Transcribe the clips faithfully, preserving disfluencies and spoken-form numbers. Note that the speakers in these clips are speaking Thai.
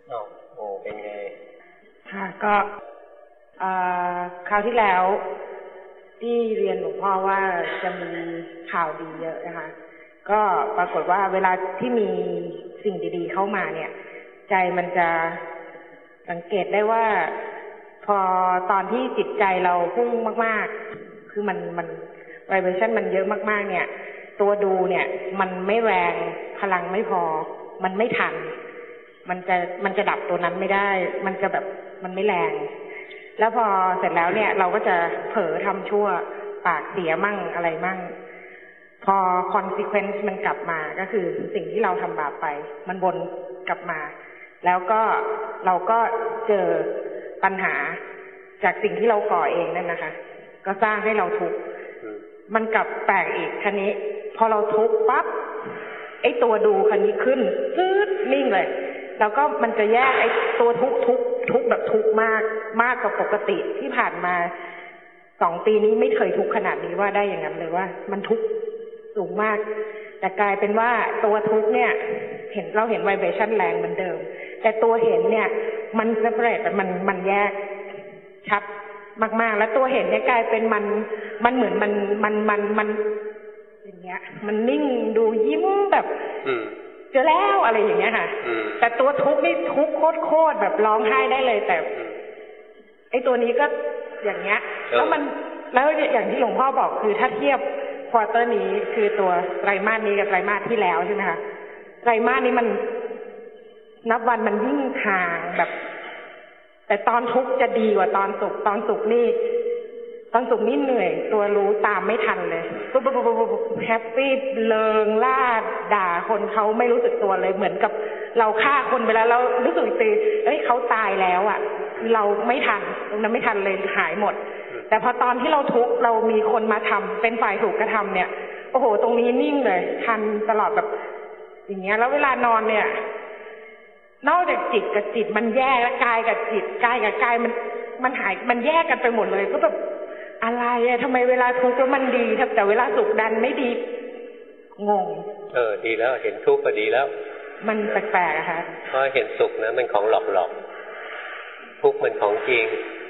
อ๋อโอ้เป็นไงค่ะก็คราวที่แล้วที่เรียนหลวงพ่อว่าจะมีข่าวดีเยอะนะคะก็ปรากฏว่าเวลาที่มีสิ่งดีๆเข้ามาเนี่ยใจมันจะสังเกตได้ว่าพอตอนที่จิตใจเราพุ่งมากๆคือมันมันไวเบรชั่นมันเยอะมากๆเนี่ยตัวดูเนี่ยมันไม่แรงพลังไม่พอมันไม่ทันมันจะมันจะดับตัวนั้นไม่ได้มันจะแบบมันไม่แรงแล้วพอเสร็จแล้วเนี่ยเราก็จะเผลอทำชั่วปากเสียมั่งอะไรมั่งพอ consequence มันกลับมาก็คือสิ่งที่เราทำบาปไปมันวนกลับมาแล้วก็เราก็เจอปัญหาจากสิ่งที่เราก่อเองนั่นนะคะก็สร้างให้เราทุกข์มันกลับแปลกอีกคันนี้พอเราทุกข์ปั๊บไอ้ตัวดูคันนี้ขึ้นปึ๊ดนิ่งเลยแล้วก็มันจะแยกไอ้ตัวทุกข์ทุกข์ทุกข์แบบทุกข์มากมากกว่าปกติที่ผ่านมาสองปีนี้ไม่เคยทุกข์ขนาดนี้ว่าได้อย่างนั้นเลยว่ามันทุกข์สูงมากแต่กลายเป็นว่าตัวทุกข์เนี่ยเห็นเราเห็นไวเบรชั่นแรงเหมือนเดิมแต่ตัวเห็นเนี่ยมันเซปเรตมันมันแยกชัดมากๆแล้วตัวเห็นเนี่ยกลายเป็นมันมันเหมือนมันมันมันมันอย่างเงี้ยมันนิ่งดูยิ้มแบบเจอแล้วอะไรอย่างเงี้ยค่ะแต่ตัวทุกข์นี่ทุกข์โคตรๆแบบร้องไห้ได้เลยแต่ไอ้ตัวนี้ก็อย่างเงี้ยแล้วมันแล้วอย่างที่หลวงพ่อบอกคือถ้าเทียบควอเตอร์นี้คือตัวไตรมาสนี้กับไตรมาสที่แล้วใช่ไหมคะไตรมาสนี้มันนับวันมันยิ่งห่างแบบแต่ตอนทุกข์จะดีกว่าตอนสุขตอนสุขนี่ตอนสุขนี่เหนื่อยตัวรู้ตามไม่ทันเลยปุ๊บปุ๊บปุ๊บปุ๊บแฮปปี้เลิงล่าด่าคนเขาไม่รู้สึกตัวเลยเหมือนกับเราฆ่าคนไปแล้วเรารู้สึกตีเอ้ยเขาตายแล้วอ่ะคือเราไม่ทันตรงนั้นไม่ทันเลยหายหมดแต่พอตอนที่เราทุกข์เรามีคนมาทำเป็นฝ่ายถูกกระทำเนี่ยโอ้โหตรงนี้นิ่งเลยทันตลอดแบบอย่างเงี้ยแล้วเวลานอนเนี่ยนอกจากจิตกับจิตมันแยกแล้วกายกับจิตกายกับกายมันมันหายมันแยกกันไปหมดเลยก็แบบอะไรอะทำไมเวลาทุกข์แล้วมันดีแต่เวลาสุขดันไม่ดีงงเออดีแล้วเห็นทุกข์ก็ดีแล้วมันแปลกๆอะค่ะเพราะเห็นสุขนะมันของหลอกๆทุกข์มันของจริง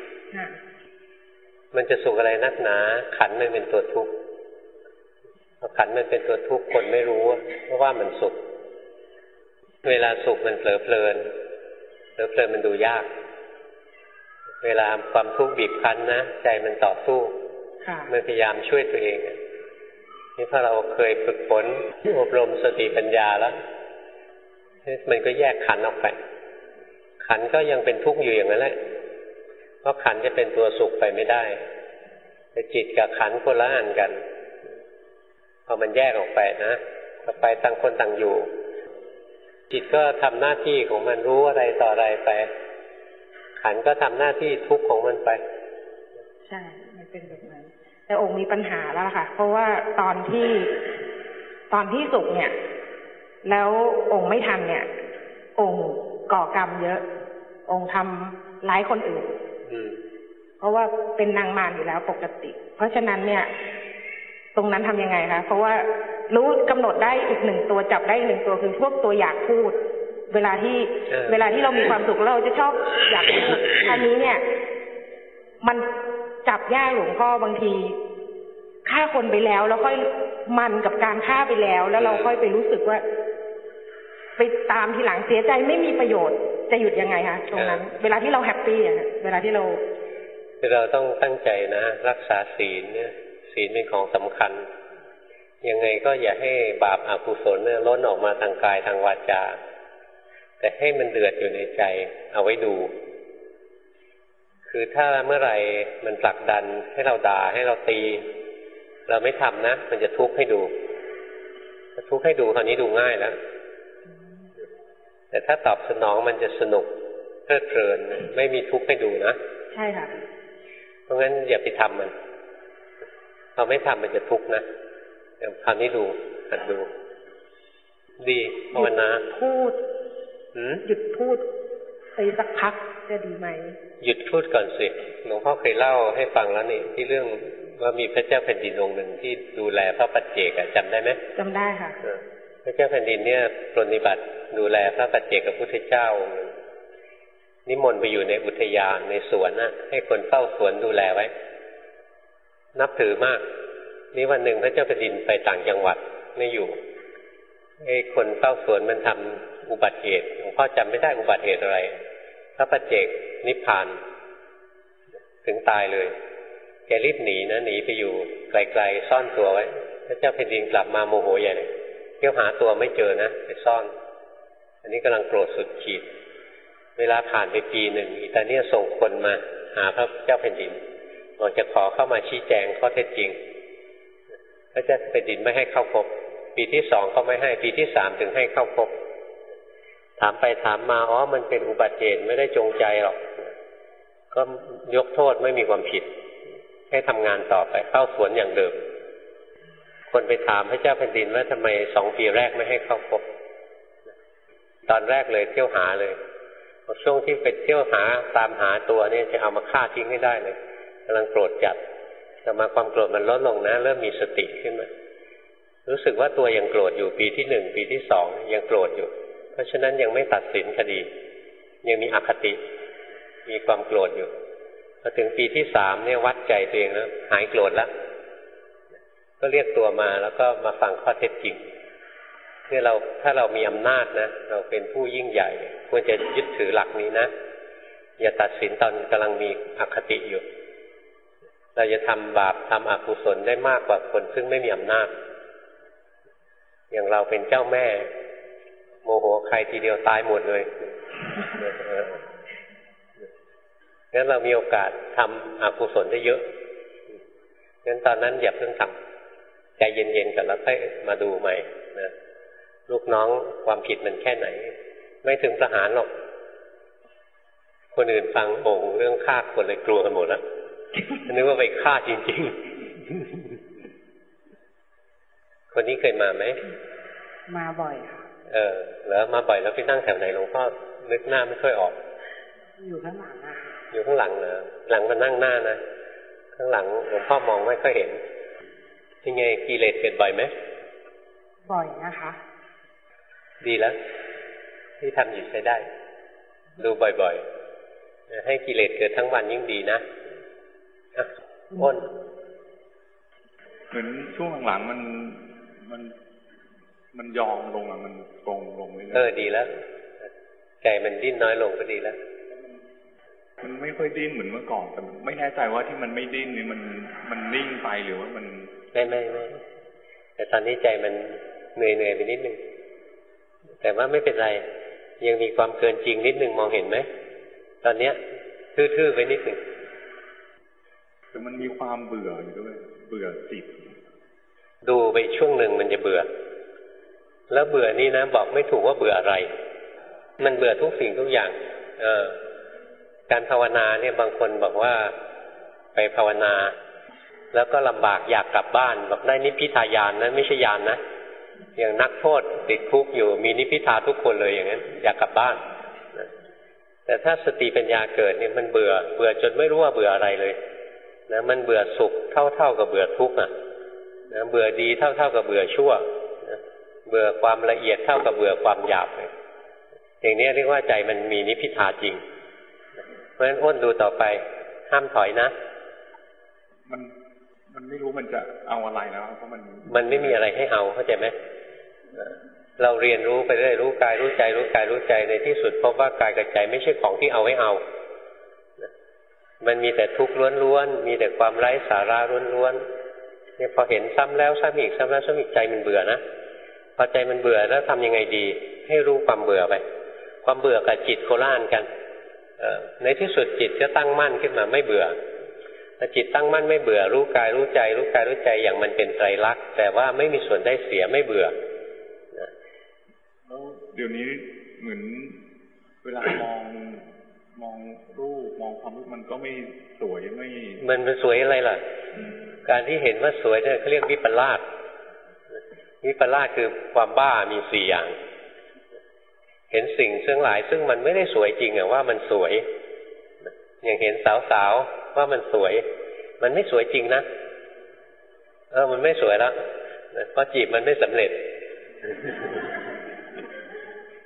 มันจะสุขอะไรนักหนาขันมันเป็นตัวทุกข์พอขันมันเป็นตัวทุกข์คนไม่รู้เพราะว่ามันสุขเวลาสุขมันเผลอเพลินเผลอเพลินมันดูยากเวลาความทุกข์บีบคั้นนะใจมันต่อสู้มันพยายามช่วยตัวเองนี่ถ้าเราเคยฝึกฝนอบรมสติปัญญาแล้วมันก็แยกขันออกไปขันก็ยังเป็นทุกข์อยู่อย่างนั้นแหละเพราะขันจะเป็นตัวสุขไปไม่ได้แต่จิตกับขันคนละอันกันพอมันแยกออกไปนะต่อไปต่างคนต่างอยู่จิตก็ทำหน้าที่ของมันรู้อะไรต่ออะไรไปขันก็ทำหน้าที่ทุกข์ของมันไปใช่มันเป็นแบบนั้นแต่องค์มีปัญหาแล้วค่ะเพราะว่าตอนที่ตอนที่สุขเนี่ยแล้วองค์ไม่ทันเนี่ยองค์ก่อกรรมเยอะองค์ทำร้ายคนอื่นเพราะว่าเป็นนางมารอยู่แล้วปกติเพราะฉะนั้นเนี่ยตรงนั้นทำยังไงคะเพราะว่ารู้กำหนดได้อีกหนึ่งตัวจับได้อีกหนึ่งตัวคือพวกตัวอยากพูดเวลาที่เวลาที่เรามีความสุขเราจะชอบอยากพูดอันนี้เนี่ยมันจับยากหลวงพ่อบางทีฆ่าคนไปแล้วแล้วค่อยมันกับการฆ่าไปแล้วแล้วเราค่อยไปรู้สึกว่าไปตามทีหลังเสียใจไม่มีประโยชน์จะหยุดยังไงคะตรงนั้นเวลาที่เราแฮปปี้อะเวลาที่เราเราต้องตั้งใจนะรักษาศีลเนี่ยศีลเป็นของสำคัญยังไงก็อย่าให้บาปอกุศลเนี่ยล้นออกมาทางกายทางวาจาแต่ให้มันเดือดอยู่ในใจเอาไว้ดูคือถ้าเมื่อไหร่มันผลักดันให้เราด่าให้เราตีเราไม่ทำนะมันจะทุกข์ให้ดูทุกข์ให้ดูคราวนี้ดูง่ายแล้วแต่ถ้าตอบสนองมันจะสนุกเพลิดเพลินไม่มีทุกข์ให้ดูนะใช่ค่ะเพราะงั้นอย่าไปทำมันเราไม่ทำมันจะทุกข์นะคราวนี้ดูหัดดูดีภาวนาพูดหยุดพูดไปสักพักจะดีไหมหยุดพูดก่อนสิหลวงพ่อเคยเล่าให้ฟังแล้วนี่ที่เรื่องว่ามีพระเจ้าแผ่นดินองค์หนึ่งที่ดูแลพระปัจเจกจำได้ไหมจำได้ค่ะพระเจ้าแผ่นดินเนี่ยปรนนิบัติดูแลพระปัจเจกพุทธเจ้านิมนต์ไปอยู่ในอุทยานในสวนน่ะให้คนเฝ้าสวนดูแลไว้นับถือมากนี่วันหนึ่งพระเจ้าแผ่นดินไปต่างจังหวัดไม่อยู่ไอ้คนเฝ้าสวนมันทำอุบัติเหตุหลวงพ่อจำไม่ได้อุบัติเหตุอะไรพระปัจเจกนิพพานถึงตายเลยแกรีบหนีนะหนีไปอยู่ไกลๆซ่อนตัวไว้พระเจ้าแผ่นดินกลับมาโมโหใหญ่เลยเที่ยวหาตัวไม่เจอนะไปซ่อนอันนี้กำลังโกรธสุดขีดเวลาผ่านไปปีหนึ่งอิตาเลียส่งคนมาหาพระเจ้าแผ่นดินบอกจะขอเข้ามาชี้แจงข้อเท็จจริงพระเจ้าแผ่นดินไม่ให้เข้าพบปีที่สองก็ไม่ให้ปีที่สามถึงให้เข้าพบถามไปถามมาอ๋อมันเป็นอุบัติเหตุไม่ได้จงใจหรอกก็ยกโทษไม่มีความผิดให้ทำงานต่อไปเข้าสวนอย่างเดิมคนไปถามพระเจ้าแผ่นดินว่าทำไมสองปีแรกไม่ให้เข้าพบตอนแรกเลยเที่ยวหาเลยช่วงที่ไปเที่ยวหาตามหาตัวเนี่ยจะเอามาฆ่าทิ้งให้ได้เลยกำลังโกรธจัดแต่มาความโกรธมันลดลงนะเริ่มมีสติขึ้นมารู้สึกว่าตัวยังโกรธอยู่ปีที่หนึ่งปีที่สองยังโกรธอยู่เพราะฉะนั้นยังไม่ตัดสินคดียังมีอคติมีความโกรธอยู่พอถึงปีที่สามเนี่ยวัดใจตัวเองแล้วหายโกรธแล้วก็เรียกตัวมาแล้วก็มาฟังข้อเท็จจริงเนี่ยเราถ้าเรามีอำนาจนะเราเป็นผู้ยิ่งใหญ่ควรจะยึดถือหลักนี้นะอย่าตัดสินตอนกำลังมีอคติอยู่เราจะทำบาปทำอกุศลได้มากกว่าคนซึ่งไม่มีอำนาจอย่างเราเป็นเจ้าแม่โมโหใครทีเดียวตายหมดเลยงั้นเรามีโอกาสทำอกุศลได้เยอะงั้นตอนนั้นอย่าเพิ่งทำใจเย็นๆกันแล้วค่อยมาดูใหม่นะลูกน้องความผิดมันแค่ไหนไม่ถึงประหารหรอกคนอื่นฟังโอ่งเรื่องฆ่าคนเลยกลัวกันหมดแล้วนึกว่าไปฆ่าจริงๆคนนี้เคยมาไหมมาบ่อยค่ะเออแล้วมาบ่อยแล้วไปนั่งแถวไหนหลวงพ่อนึกหน้าไม่ค่อยออกอยู่ข้างหลังอ่ะอยู่ข้างหลังเหรอหลังมันนั่งหน้านะข้างหลังหลวงพ่อมองไม่ค่อยเห็นยังไงกิเลสเกิดบ่อยไหมบ่อยนะคะดีแล้วที่ทำอยู่ใช้ได้ดูบ่อยๆให้กิเลสเกิดทั้งวันยิ่งดีนะอ่ะอ้นเหมือนช่วงหลังๆมันมันมันยอมลงอ่ะมันตรงลงเลยเออดีแล้วใจมันดิ้นน้อยลงก็ดีแล้วมันไม่ค่อยดิ้นเหมือนเมื่อก่อนแต่ไม่แน่ใจว่าที่มันไม่ดิ้นนี่มันมันนิ่งไปหรือว่ามันไม่ไม่ไม่แต่ตอนนี้ใจมันเหนื่อยเหนื่อยไปนิดนึงแต่ว่าไม่เป็นไรยังมีความเกินจริงนิดนึงมองเห็นไหมตอนเนี้ยทื่อๆไปนิดนึงแต่มันมีความเบื่ออยู่ด้วยเบื่อจิตดูไปช่วงหนึ่งมันจะเบื่อแล้วเบื่อนี่นะบอกไม่ถูกว่าเบื่ออะไรมันเบื่อทุกสิ่งทุกอย่างเออการภาวนาเนี่ยบางคนบอกว่าไปภาวนาแล้วก็ลำบากอยากกลับบ้านบอกได้นิพพิทายานนะไม่ใช่ญาณ นะอย่างนักโทษติดคุกอยู่มีนิพพิทาทุกคนเลยอย่างนั้นอยากกลับบ้านแต่ถ้าสติปัญญาเกิดเนี่ยมันเบื่อเบื่อจนไม่รู้ว่าเบื่ออะไรเลยนะมันเบื่อสุขเท่าๆกับเบื่อทุกข์อ่ะนะเบื่อดีเท่าๆกับเบื่อชั่วนะเบื่อความละเอียดเท่ากับเบื่อความหยาบเลยอย่างนี้เรียกว่าใจมันมีนิพพิทาจริงเพราะฉะนั้นอ้นดูต่อไปห้ามถอยนะมันมันไม่รู้มันจะเอาอะไรแล้วเพราะมันมันไม่มีอะไรให้เอาเข้าใจไหมเราเรียนรู้ไปเรื่อยรู้กายรู้ใจรู้กายรู้ใจในที่สุดพบว่ากายกับใจไม่ใช่ของที่เอาไว้เอามันมีแต่ทุกข์ล้วนๆมีแต่ความไร้สาระล้วนๆเนี่ยพอเห็นซ้ำแล้วซ้ำอีกซ้ำแล้วซ้ำอีกใจมันเบื่อนะพอใจมันเบื่อแล้วทำยังไงดีให้รู้ความเบื่อไปความเบื่อกับจิตโคล่านกันในที่สุดจิตจะตั้งมั่นขึ้นมาไม่เบื่อถ้าจิตตั้งมั่นไม่เบื่อรู้กายรู้ใจรู้กายรู้ใจอย่างมันเป็นไตรลักษณ์แต่ว่าไม่มีส่วนได้เสียไม่เบื่อแล้วเดี๋ยวนี้เหมือนเวลามองมองรูปมองความรู้มันก็ไม่สวยไม่มันเป็นสวยอะไรล่ะการที่เห็นว่าสวยเนี่ยเขาเรียกวิปลาสวิปลาสคือความบ้ามีสี่อย่างเห็นสิ่งซึ่งหลายซึ่งมันไม่ได้สวยจริงอะว่ามันสวยอย่างเห็นสาวๆว่ามันสวยมันไม่สวยจริงนะเออมันไม่สวยแล้วเพราะจีบมันไม่สำเร็จ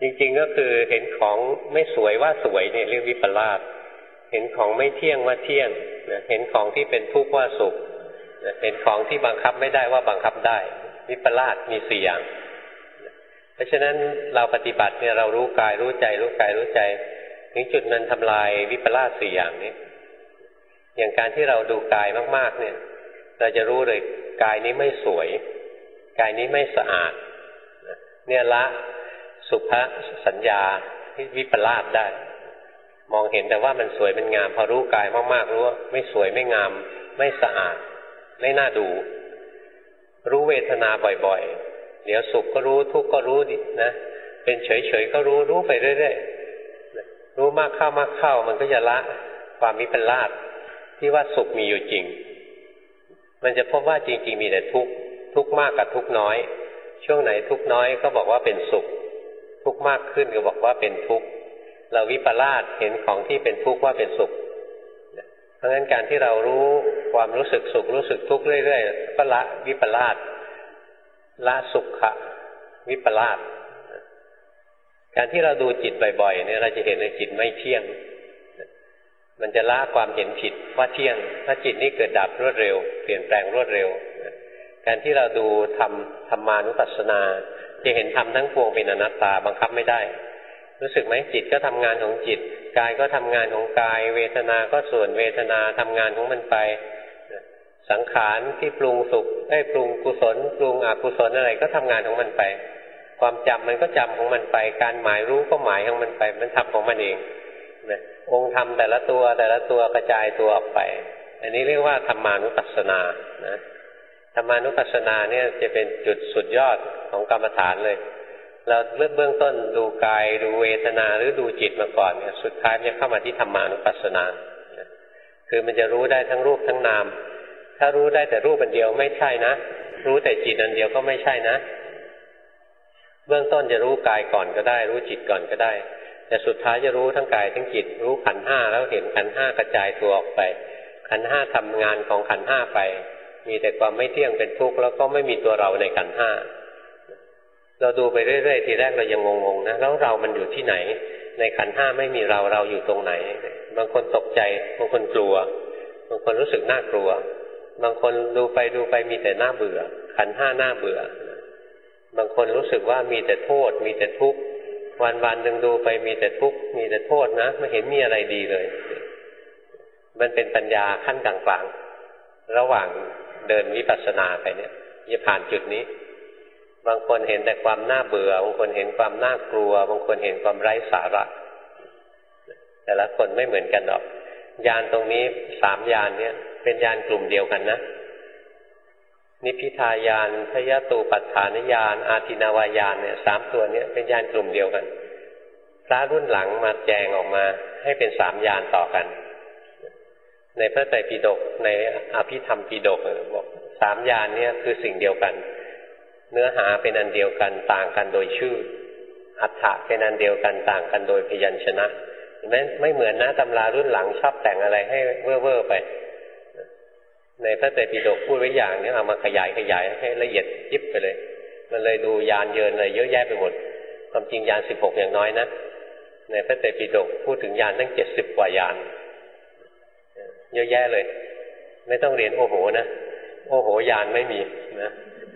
จริงๆก็คือเห็นของไม่สวยว่าสวยเนี่ยเรียกวิปลาสเห็นของไม่เที่ยงว่าเที่ยงเห็นของที่เป็นทุกข์ว่าสุขเห็นของที่บังคับไม่ได้ว่าบังคับได้วิปลาสมีสี่อย่างเพราะฉะนั้นเราปฏิบัติเนี่ยเรารู้กายรู้ใจรู้กายรู้ใจถึงจุดนั้นทำลายวิปลาสสี่อย่างนี้อย่างการที่เราดูกายมากๆเนี่ยเราจะรู้เลยกายนี้ไม่สวยกายนี้ไม่สะอาดเนี่ยละสุภสัญญาที่วิปลาสได้มองเห็นแต่ว่ามันสวยมันงามพอรู้กายมากๆรู้ว่าไม่สวยไม่งามไม่สะอาดไม่น่าดูรู้เวทนาบ่อยๆเดี๋ยวสุขก็รู้ทุกข์ก็รู้ดินะเป็นเฉยๆก็รู้รู้ไปเรื่อยๆรู้มากเข้ามากเข้ามันก็จะละความวิปลาสที่ว่าสุขมีอยู่จริงมันจะพบว่าจริงๆมีแต่ทุกข์ทุกข์มากกับทุกข์น้อยช่วงไหนทุกข์น้อยก็บอกว่าเป็นสุขทุกข์มากขึ้นก็บอกว่าเป็นทุกข์เราวิปลาสเห็นของที่เป็นทุกข์ว่าเป็นสุขเพราะฉะนั้นการที่เรารู้ความรู้สึกสุขรู้สึกทุกข์เรื่อยๆก็ละวิปลาสละสุขะวิปลาสการที่เราดูจิตบ่อยๆเนี่ยเราจะเห็นเลยจิตไม่เที่ยงมันจะละความเห็นผิดว่าเที่ยงถ้าจิตนี้เกิดดับรวดเร็วเปลี่ยนแปลงรวดเร็วการที่เราดูธรรมธรรมานุปัสสนาจะเห็นธรรมทั้งปวงเป็นอนัตตาบังคับไม่ได้รู้สึกไหมจิตก็ทำงานของจิตกายก็ทำงานของกายเวทนาก็ส่วนเวทนาทำงานของมันไปสังขารที่ปรุงสุขได้ปรุงกุศลปรุงอกุศลอะไรก็ทำงานของมันไปความจำมันก็จำของมันไปการหมายรู้ก็หมายของมันไปมันทำของมันเองนะองค์ธรรมแต่ละตัวแต่ละตัวกระจายตัวออกไปอันนี้เรียกว่าธรรมานุปัสสนานะธรรมานุปัสสนาเนี่ยจะเป็นจุดสุดยอดของกรรมฐานเลยเราเริ่มเบื้องต้นดูกายดูเวทนาหรือดูจิตมาก่อนเนี่ยสุดท้ายจะเข้ามาที่ธรรมานุปัสสนาคือมันจะรู้ได้ทั้งรูปทั้งนามถ้ารู้ได้แต่รูปอันเดียวไม่ใช่นะรู้แต่จิตอันเดียวก็ไม่ใช่นะเบื้องต้นจะรู้กายก่อนก็ได้รู้จิตก่อนก็ได้แต่สุดท้ายจะรู้ทั้งกายทั้งจิตรู้ขันธ์ห้าแล้วเห็นขันธ์ห้ากระจายตัวออกไปขันธ์ห้าทำงานของขันธ์ห้าไปมีแต่ความไม่เที่ยงเป็นทุกข์แล้วก็ไม่มีตัวเราในขันธ์ห้าเราดูไปเรื่อยๆทีแรกเรายังงงๆนะแล้วเรามันอยู่ที่ไหนในขันธ์ห้าไม่มีเราเราอยู่ตรงไหนบางคนตกใจบางคนกลัวบางคนรู้สึกน่ากลัวบางคนดูไปดูไปมีแต่น่าเบื่อขันธ์ห้าน่าเบื่อบางคนรู้สึกว่ามีแต่โทษมีแต่ทุกข์วันวันหนึ่งดูไปมีแต่ทุกข์มีแต่โทษนะไม่เห็นมีอะไรดีเลยมันเป็นปัญญาขั้นกลางๆระหว่างเดินวิปัสสนาไปเนี่ยจะผ่านจุดนี้บางคนเห็นแต่ความน่าเบื่อบางคนเห็นความน่ากลัวบางคนเห็นความไร้สาระแต่ละคนไม่เหมือนกันหรอกญาณตรงนี้สามญาณเนี่ยเป็นญาณกลุ่มเดียวกันนะนิพพิทายานพยตูปัฏฐานญาณอาทินาวายานเนี่ยสามตัวนี้เป็นญาณกลุ่มเดียวกันพระรุ่นหลังมาแจงออกมาให้เป็นสามญาณต่อกันในพระไตรปิฎกในอภิธรรมปิฎกบอกสามญาณเนี่ยคือสิ่งเดียวกันเนื้อหาเป็นอันเดียวกันต่างกันโดยชื่ออรรถะเป็นอันเดียวกันต่างกันโดยพยัญชนะเห็นไหมไม่เหมือนนะตำรารุ่นหลังชอบแต่งอะไรให้เว่อร์ๆไปในพระไตรปิฎกพูดไว้อย่างนี้เอามาขยายขยายให้ละเอียดยิบไปเลยมันเลยดูยานเยินอะไรเยอะแยะไปหมดความจริงยานสิบหกอย่างน้อยนะในพระไตรปิฎกพูดถึงยานตั้งเจ็ดสิบกว่ายานเยอะแยะเลยไม่ต้องเรียนโอ้โหนะโอ้โหยานไม่มีนะ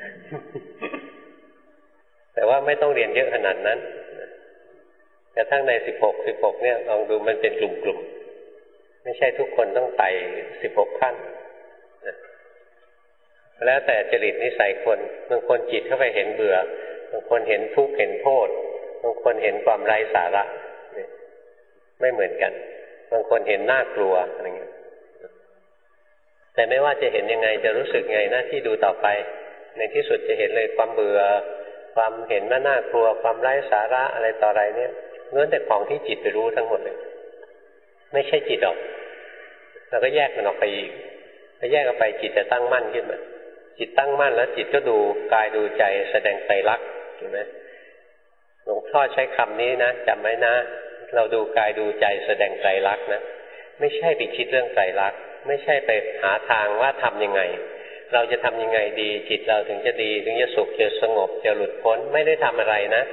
แต่ว่าไม่ต้องเรียนเยอะขนาดนั้นแต่ทั้งในสิบหกสิบหกเนี่ยลองดูมันเป็นกลุ่มๆไม่ใช่ทุกคนต้องไต่สิบหกขั้นแล้วแต่จริตนิสัยคนบางคนจิตเข้าไปเห็นเบื่อบางคนเห็นทุกข์เห็นโทษบางคนเห็นความไร้สาระไม่เหมือนกันบางคนเห็นน่ากลัวอะไรเงี้ยแต่ไม่ว่าจะเห็นยังไงจะรู้สึกไงหน้าที่ดูต่อไปในที่สุดจะเห็นเลยความเบื่อความเห็นว่าน่ากลัวความไร้สาระอะไรต่ออะไรเนี่ยล้วนแต่ของที่จิตไปรู้ทั้งหมดเลยไม่ใช่จิตหรอกเราก็แยกมันออกไปอีกถ้าแยกออกไปจิตจะตั้งมั่นขึ้นมาจิตตั้งมั่นแล้วจิตก็ดูกายดูใจแสดงไตรลักษณ์เห็นไหมหลวงพ่อใช้คำนี้นะจำไว้นะเราดูกายดูใจแสดงไตรลักษณ์นะไม่ใช่ไปคิดเรื่องไตรลักษณ์ไม่ใช่ไปหาทางว่าทำยังไงเราจะทำยังไงดีจิตเราถึงจะดีถึงจะสุขจะสงบจะหลุดพ้นไม่ได้ทำอะไรนะ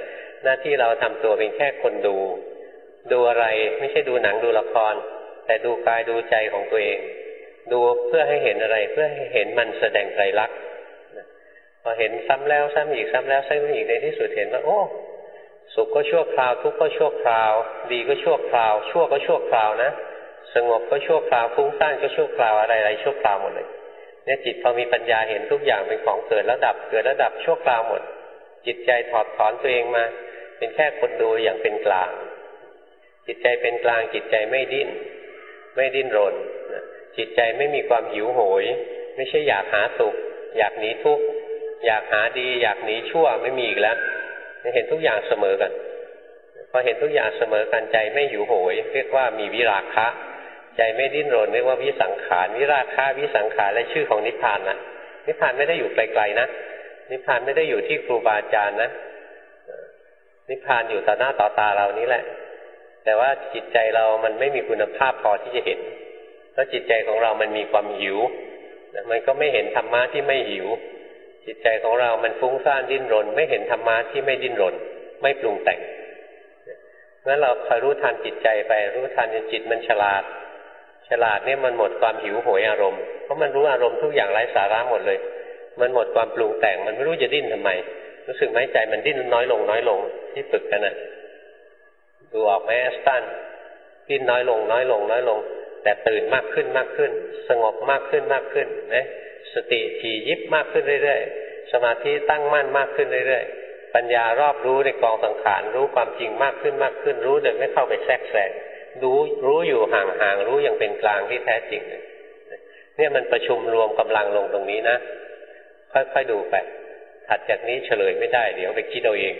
หน้าที่เราทำตัวเป็นแค่คนดูดูอะไรไม่ใช่ดูหนังดูละครแต่ดูกายดูใจของตัวเองดูเพื่อให้เห็นอะไรเพื่อให้เห็นมันแสดงไตรลักษณ์พอเห็นซ้ำแล้วซ้ำอีกซ้ำแล้วซ้ำอีกในที่สุดเห็นว่าโอ้สุขก็ชั่วคราวทุกข์ก็ชั่วคราวดีก็ชั่วคราวชั่วก็ชั่วคราวนะสงบก็ชั่วคราวฟุ้งซ่านก็ชั่วคราวอะไรอะไรชั่วคราวหมดเลยเนี่ยจิตพอมีปัญญาเห็นทุกอย่างเป็นของเกิดแล้วดับเกิดแล้วดับชั่วคราวหมดจิตใจถอดถอนตัวเองมาเป็นแค่คนดูอย่างเป็นกลางจิตใจเป็นกลางจิตใจไม่ดิ้นไม่ดิ้นรนจิตใจไม่มีความหิวโหยไม่ใช่อยากหาสุขอยากหนีทุกข์อยากหาดีอยากหนีชั่วไม่มีอีกแล้วเห็นทุกอย่างเสมอกันพอเห็นทุกอย่างเสมอกันใจไม่หิวโหยเรียกว่ามีวิราคะใจไม่ดิ้นรนเรียกว่าวิสังขารวิราคะวิสังขารและชื่อของนิพพานนะนิพพานไม่ได้อยู่ไกลๆนะนิพพานไม่ได้อยู่ที่ครูบาอาจารย์นะนิพพานอยู่ต่อหน้าต่อตาเรานี่แหละแต่ว่าจิตใจเรามันไม่มีคุณภาพพอที่จะเห็นเพราะจิตใจของเรามันมีความหิวมันก็ไม่เห็นธรรมะที่ไม่หิวจิตใจของเรามันฟุ้งซ่านดิ้นรนไม่เห็นธรรมะที่ไม่ดิ้นรนไม่ปรุงแต่งงั้นเราคอยรู้ทันจิตใจไปรู้ทันจนจิตมันฉลาดฉลาดเนี่ยมันหมดความหิวโหยอารมณ์เพราะมันรู้อารมณ์ทุกอย่างไร้สาระหมดเลยมันหมดความปรุงแต่งมันไม่รู้จะดิ้นทำไมรู้สึกไหมใจมันดิ้นน้อยลงน้อยลงที่ฝึกกันน่ะดูออกไหมแอสตันดิ้นน้อยลงน้อยลงน้อยลงแต่ตื่นมากขึ้นมากขึ้นสงบมากขึ้นมากขึ้นนะสติถี่ยิบมากขึ้นเรื่อยๆสมาธิตั้งมั่นมากขึ้นเรื่อยๆปัญญารอบรู้ในกองสังขารรู้ความจริงมากขึ้นมากขึ้นรู้โดยไม่เข้าไปแทรกแซงรู้รู้อยู่ห่างๆรู้อย่างเป็นกลางที่แท้จริงเนี่ยมันประชุมรวมกำลังลงตรงนี้นะค่อยๆดูไปถัดจากนี้เฉลยไม่ได้เดี๋ยวไปคิดเอาเอง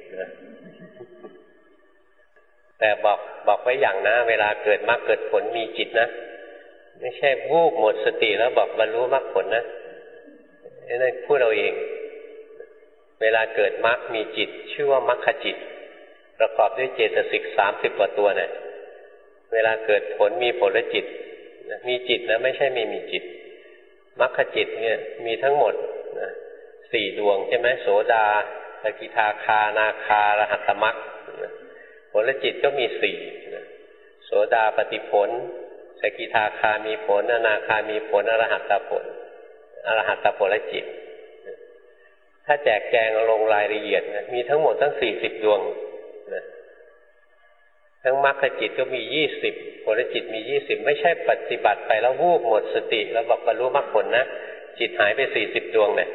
แต่บอกบอกไว้อย่างนะเวลาเกิดมรรคเกิดผลมีจิตนะไม่ใช่วูบหมดสติแล้วบอกบรรลุมรรคผลนะนั่นพูดเอาเองเวลาเกิดมรรคมีจิตชื่อว่ามรรคจิตประกอบด้วยเจตสิกสามสิบกว่าตัวเนี่ยเวลาเกิดผลมีผลจิตมีจิตนะไม่ใช่ไม่มีจิตมรรคจิตเนี่ยมีทั้งหมดนะสี่ดวงใช่ไหมโสดาสกิทาคานาคาอรหัตตมรรคผลจิตก็มีสี่โสดาปฏิผลสกิทาคามีผลอนาคามีผลอรหัตตผลอรหัตตผลจิตถ้าแจกแจงลงรายละเอียดนะมีทั้งหมดทั้งสี่สิบดวงนะทั้งมรรคจิตก็มียี่สิบผลจิตมียี่สิบไม่ใช่ปฏิบัติไปแล้ววูบหมดสติแล้วบอกบรรลุมรรคผลนะจิตหายไปสี่สิบดวงเนี่ย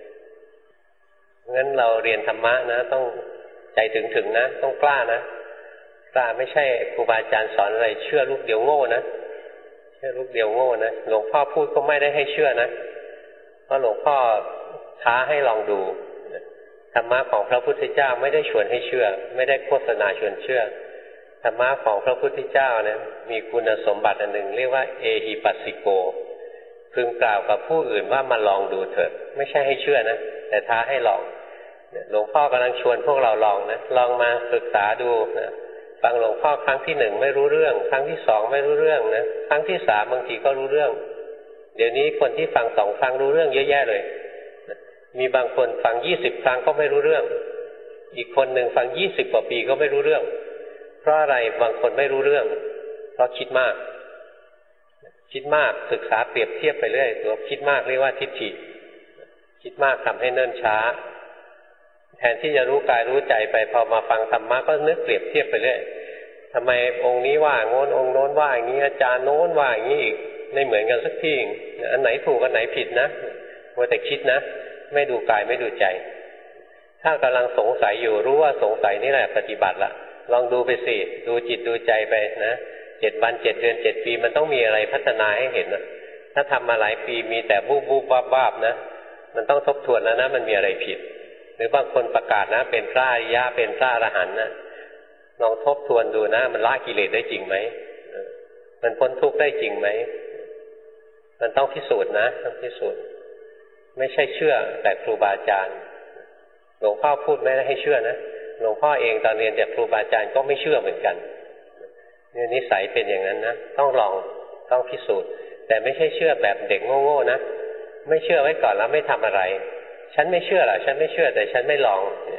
งั้นเราเรียนธรรมะนะต้องใจถึงๆนะต้องกล้านะกล้าไม่ใช่ครูบาอาจารย์สอนอะไรเชื่อลูกเดียวโง่นะเชื่อลูกเดียวโง่นะหลวงพ่อพูดก็ไม่ได้ให้เชื่อนะเพราะหลวงพ่อท้าให้ลองดูธรรมะของพระพุทธเจ้าไม่ได้ชวนให้เชื่อไม่ได้โฆษณาชวนเชื่อธรรมะของพระพุทธเจ้าเนี่ยมีคุณสมบัติอันหนึ่งเรียกว่าเอหิปัสสิโกพึงกล่าวกับผู้อื่นว่ามาลองดูเถิดไม่ใช่ให้เชื่อนะแต่ท้าให้ลองหลวงพ่อกำลังชวนพวกเราลองนะลองมาศึกษาดูนะฟังหลวงพ่อครั้งที่หนึ่งไม่รู้เรื่องครั้งที่สองไม่รู้เรื่องนะครั้งที่สามบางทีก็รู้เรื่องเดี๋ยวนี้คนที่ฟังสองครั้งรู้เรื่องเยอะแยะเลยมีบางคนฟังยี่สิบครั้งก็ไม่รู้เรื่องอีกคนหนึ่งฟังยี่สิบกว่าปีก็ไม่รู้เรื่องเพราะอะไรบางคนไม่รู้เรื่องเพราะคิดมากคิดมากศึกษาเปรียบเทียบไปเรื่อยตัวคิดมากเรียกว่าทิฏฐิคิดมากทำให้เนิ่นช้าแทนที่จะรู้กายรู้ใจไปพอมาฟังธรรมะก็นึกเปรียบเทียบไปเรื่อยทำไมองค์นี้ว่าโน้นองค์โน้นว่าอย่างนี้อาจารย์โน้นว่าอย่างนี้อีกไม่เหมือนกันสักทีอันไหนถูกอันไหนผิดนะว่าแต่คิดนะไม่ดูกายไม่ดูใจถ้ากำลังสงสัยอยู่รู้ว่าสงสัยนี่แหละปฏิบัติละลองดูไปสิดูจิตดูใจไปนะเจ็ดวันเจ็ดเดือนเจ็ดปีมันต้องมีอะไรพัฒนาให้เห็นนะถ้าทำมาหลายปีมีแต่บูบบูบบ้าบ้านะมันต้องทบทวนแล้วนะมันมีอะไรผิดหรือบางคนประกาศนะเป็นพระอริยะเป็นพระอรหันต์นะลองทบทวนดูนะมันละกิเลสได้จริงไหมมันพ้นทุกข์ได้จริงไหมมันต้องพิสูจน์นะต้องพิสูจน์ไม่ใช่เชื่อแต่ครูบาอาจารย์หลวงพ่อพูดไม่ได้ให้เชื่อนะหลวงพ่อเองตอนเรียนจากครูบาอาจารย์ก็ไม่เชื่อเหมือนกันเนี่ยนิสัยเป็นอย่างนั้นนะต้องลองต้องพิสูจน์แต่ไม่ใช่เชื่อแบบเด็กโง่ๆนะไม่เชื่อไว้ก่อนแล้วไม่ทำอะไรฉันไม่เชื่อหรอกฉันไม่เชื่อแต่ฉันไม่ลอง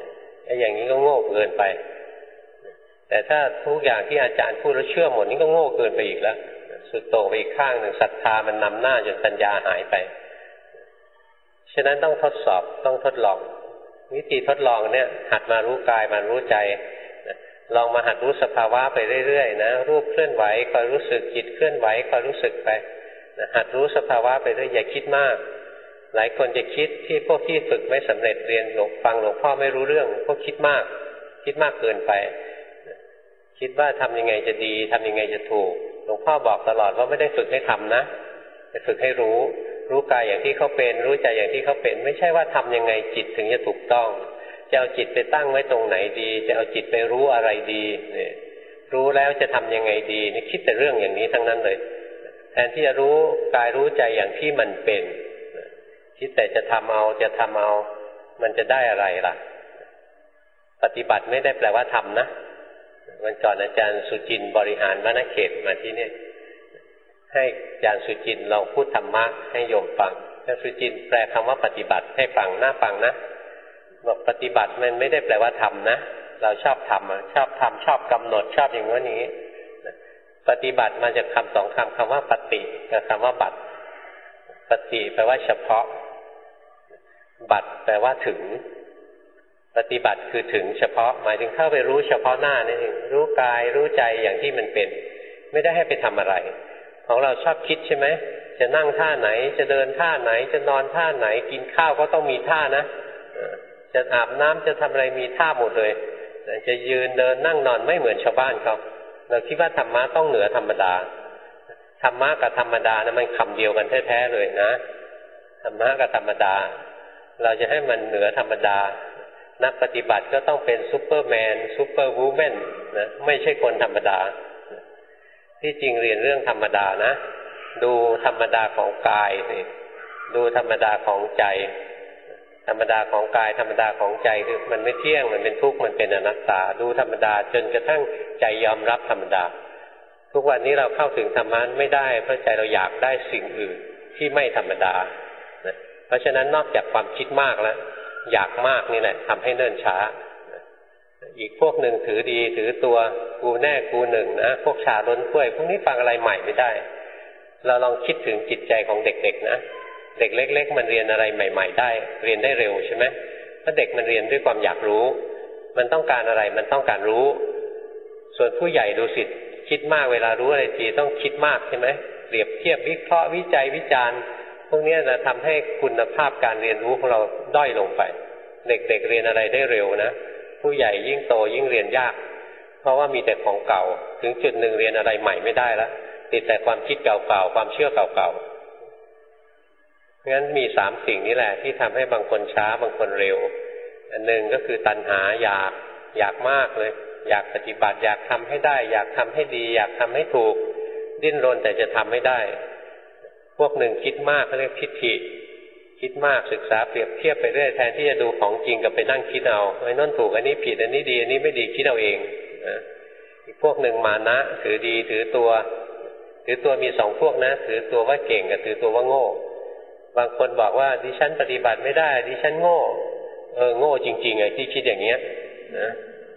ไอ้อย่างนี้ก็โง่เกินไปแต่ถ้าทุกอย่างที่อาจารย์พูดแล้วเชื่อหมดนี่ก็โง่เกินไปอีกแล้วสุดโต่งไปอีกข้างหนึ่งศรัทธามันนำหน้าจนปัญญาหายไปฉะนั้นต้องทดสอบต้องทดลองวิธีทดลองเนี่ยหัดมารู้กายมารู้ใจลองมาหัดรู้สภาวะไปเรื่อยๆนะรูปเคลื่อนไหวคอยรู้สึกจิตเคลื่อนไหวคอยรู้สึกไปหัดรู้สภาวะไปเรื่อยอย่าคิดมากหลายคนจะคิดที่พวกที่ฝึกไม่สำเร็จเรียนหลวงฟังหลวงพ่อไม่รู้เรื่องพวกคิดมากคิดมากเกินไปคิดว่าทำยังไงจะดีทำยังไงจะถูกหลวงพ่อบอกตลอดว่าไม่ได้ฝึกให้ทำนะแต่ฝึกให้รู้รู้กายอย่างที่เขาเป็นรู้ใจอย่างที่เขาเป็นไม่ใช่ว่าทำยังไงจิตถึงจะถูกต้องจะเอาจิตไปตั้งไว้ตรงไหนดีจะเอาจิตไปรู้อะไรดีเนี่ยรู้แล้วจะทำยังไงดีนี่คิดแต่เรื่องอย่างนี้ทั้งนั้นเลยแทนที่จะรู้กายรู้ใจอย่างที่มันเป็นคิดแต่จะทำเอาจะทำเอามันจะได้อะไรล่ะปฏิบัติไม่ได้แปลว่าทำนะวันก่อนอาจารย์สุจินต์บริหารวรรณเขตมาที่นี่ให้อาจารย์สุจินต์ลองพูดธรรมะให้โยมฟังอาจารย์สุจินต์แปลคำว่าปฏิบัติให้ฟังน่าฟังนะบอกปฏิบัติมันไม่ได้แปลว่าทำนะเราชอบทำชอบทำชอบกำหนดชอบอย่างนี้ปฏิบัติมาจากคำสองคำคำว่าปฏิกับคำว่าบัติปฏิแปลว่าเฉพาะบัติแปลว่าถึงปฏิบัติคือถึงเฉพาะหมายถึงเข้าไปรู้เฉพาะหน้านี่เองรู้กายรู้ใจอย่างที่มันเป็นไม่ได้ให้ไปทำอะไรของเราชอบคิดใช่ไหมจะนั่งท่าไหนจะเดินท่าไหนจะนอนท่าไหนกินข้าวก็ต้องมีท่านะจะอาบน้ำจะทำอะไรมีท่าหมดเลยจะยืนเดินนั่งนอนไม่เหมือนชาวบ้านเขาเราคิดว่าธรรมะต้องเหนือธรรมดาธรรมะกับธรรมดานะมันคำเดียวกันแท้ๆเลยนะธรรมะกับธรรมดาเราจะให้มันเหนือธรรมดานักปฏิบัติก็ต้องเป็นซูเปอร์แมนซูเปอร์วูแมนนะไม่ใช่คนธรรมดาที่จริงเรียนเรื่องธรรมดานะดูธรรมดาของกายนี่ดูธรรมดาของใจธรรมดาของกายธรรมดาของใจคือมันไม่เที่ยงมันเป็นทุกข์มันเป็นอนัตตาดูธรรมดาจนกระทั่งใจยอมรับธรรมดาทุกวันนี้เราเข้าถึงธรรมะไม่ได้เพราะใจเราอยากได้สิ่งอื่นที่ไม่ธรรมดาเพราะฉะนั้นนอกจากความคิดมากแล้วอยากมากนี่แหละทำให้เนิ่นช้าอีกพวกหนึ่งถือดีถือตัวกูแน่กูหนึ่งนะพวกชาล้นถ้วยพวกนี้ฟังอะไรใหม่ไม่ได้เราลองคิดถึงจิตใจของเด็กๆนะเด็กเล็กๆมันเรียนอะไรใหม่ๆได้เรียนได้เร็วใช่ไหมเพราะเด็กมันเรียนด้วยความอยากรู้มันต้องการอะไรมันต้องการรู้ส่วนผู้ใหญ่ดูสิคิดมากเวลารู้อะไรทีต้องคิดมากใช่ไหมเปรียบเทียบวิเคราะห์วิจัยวิจารณ์พวกนี้จะทำให้คุณภาพการเรียนรู้ของเราด้อยลงไปเด็กๆ เ, เรียนอะไรได้เร็วนะผู้ใหญ่ยิ่งโตยิ่งเรียนยากเพราะว่ามีแต่ของเก่าถึงจุดหนึ่งเรียนอะไรใหม่ไม่ได้แล้วติดแต่ความคิดเก่าๆความเชื่อเก่าๆงั้นมีสามสิ่งนี้แหละที่ทำให้บางคนช้าบางคนเร็วอันหนึ่งก็คือตัณหาอยากอยากมากเลยอยากปฏิบัติอยากทำให้ได้อยากทำให้ดีอยากทำให้ถูกดิ้นรนแต่จะทำไม่ได้พวกหนึ่งคิดมากเขาเรียกทิฏฐิคิดมากศึกษาเปรียบเทียบไปเรื่อยแทนที่จะดูของจริงกับไปนั่งคิดเอาไอ้นั่นถูกอันนี้ผิดอันนี้ดีอันนี้ไม่ดีคิดเอาเองนะอีกพวกหนึ่งมานะถือดีถือตัวถือตัวมีสองพวกนะถือตัวว่าเก่งกับถือตัวว่าโง่บางคนบอกว่าดิฉันปฏิบัติไม่ได้ดิฉันโง่เออโง่จริงๆไอ้ที่คิดอย่างเงี้ยนะ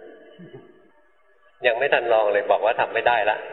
ยังไม่ทันลองเลยบอกว่าทำไม่ได้ละ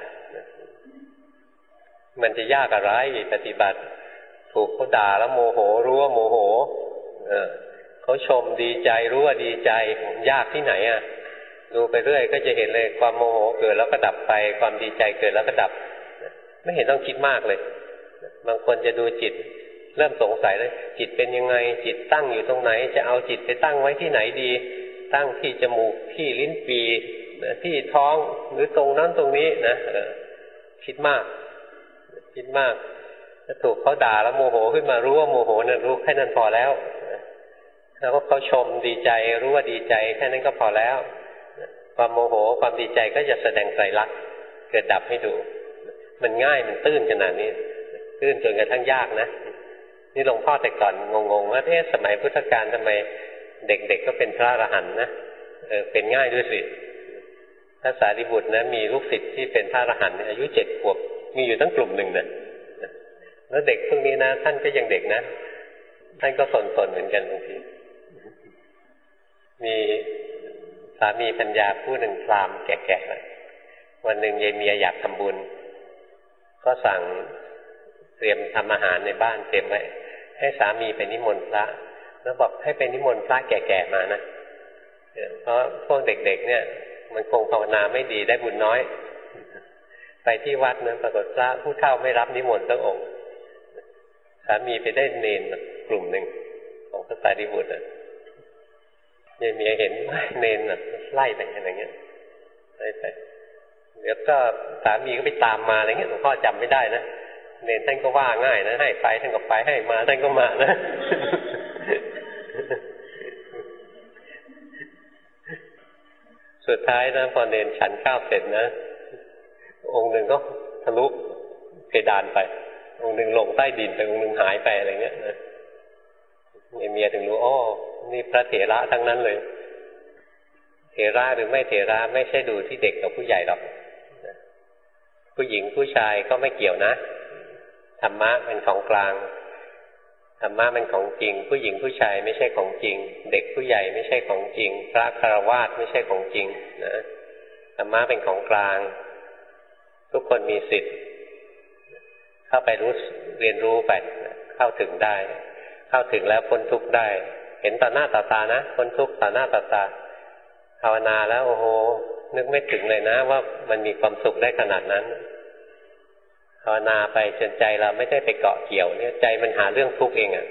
มันจะยากอะไรปฏิบัติถูกเขาด่าแล้วโมโหรู้ว่าโมโหเออเขาชมดีใจรู้ว่าดีใจยากที่ไหนอ่ะดูไปเรื่อยก็จะเห็นเลยความโมโหเกิดแล้วก็ดับไปความดีใจเกิดแล้วก็ดับไม่เห็นต้องคิดมากเลยบางคนจะดูจิตเริ่มสงสัยเลยจิตเป็นยังไงจิตตั้งอยู่ตรงไหนจะเอาจิตไปตั้งไว้ที่ไหนดีตั้งที่จมูกที่ลิ้นปีที่ท้องหรือตรงนั้นตรงนี้นะคิดมากคิดมากถ้าถูกเขาด่าแล้วโมโหขึ้นมารู้ว่าโมโหเนี่ยรู้แค่นั้นพอแล้วแล้วก็เขาชมดีใจรู้ว่าดีใจแค่นั้นก็พอแล้วความโมโหความดีใจก็จะแสดงไตรลักษณ์เกิดดับให้ดูมันง่ายมันตื้นขนาดนี้ตื้นจนกระทั่งยากนะนี่หลวงพ่อแต่ก่อนงงๆว่าเอ๊ะสมัยพุทธกาลทำไมเด็กๆ ก็เป็นพระอรหันต์นะเออเป็นง่ายด้วยสิพระสารีบุตรนะมีลูกศิษย์ที่เป็นพระอรหันต์อายุเจ็ดขวบมีอยู่ตั้งกลุ่มหนึ่งนะแล้วเด็กพวกนี้นะท่านก็ยังเด็กนะท่านก็สนๆเหมือนกันบางทีมีสามีปัญญาผู้หนึ่งพราหมณ์แก่ๆวันหนึ่งยายเมียอยากทำบุญก็สั่งเตรียมทำอาหารในบ้านเตรียมไว้ให้สามีไปนิมนต์พระแล้วบอกให้ไปนิมนต์พระแก่ๆมานะเพราะพวกเด็กๆเนี่ยมันคงภาวนาไม่ดีได้บุญน้อยไปที่วัดนั้นปรากฏพระผู้เฒ่าไม่รับนิมนต์สักองค์สามีไปได้เนรกลุ่มหนึ่งของพระสารีบุตรยายเมียเห็นเนรไล่ไปอะไรเงี้ยไล่ไปเดี๋ยวก็สามีก็ไปตามมาอะไรเงี้ยหลวงพ่อจำไม่ได้นะเนรท่านก็ว่าง่ายนะให้ไปท่านก็ไปให้มาท่านก็มานะสุดท้ายนะพอเนรฉันข้าวเสร็จนะองค์หนึ่งก็ทะลุเพดานไปองค์หนึ่งลงใต้ดินไปองค์หนึ่งหายไปอะไรเงี้ยนะเมียถึงรู้อ๋อนี่พระเถระทั้งนั้นเลยเถระหรือไม่เถระไม่ใช่ดูที่เด็กกับผู้ใหญ่หรอกผู้หญิงผู้ชายก็ไม่เกี่ยวนะธรรมะเป็นของกลางธรรมะเป็นของจริงผู้หญิงผู้ชายไม่ใช่ของจริงเด็กผู้ใหญ่ไม่ใช่ของจริงพระฆราวาสไม่ใช่ของจริงนะธรรมะเป็นของกลางทุกคนมีสิทธิ์เข้าไปรู้เรียนรู้ไปเข้าถึงได้เข้าถึงแล้วพ้นทุกข์ได้เห็นต่อหน้าต่อตานะพ้นทุกข์ต่อหน้าต่อตาภาวนาแล้วโอ้โหนึกไม่ถึงเลยนะว่ามันมีความสุขได้ขนาดนั้นภาวนาไปจนใจเราไม่ได้ไปเกาะเกี่ยวเนี่ยใจมันหาเรื่องทุกข์เองอ่ะ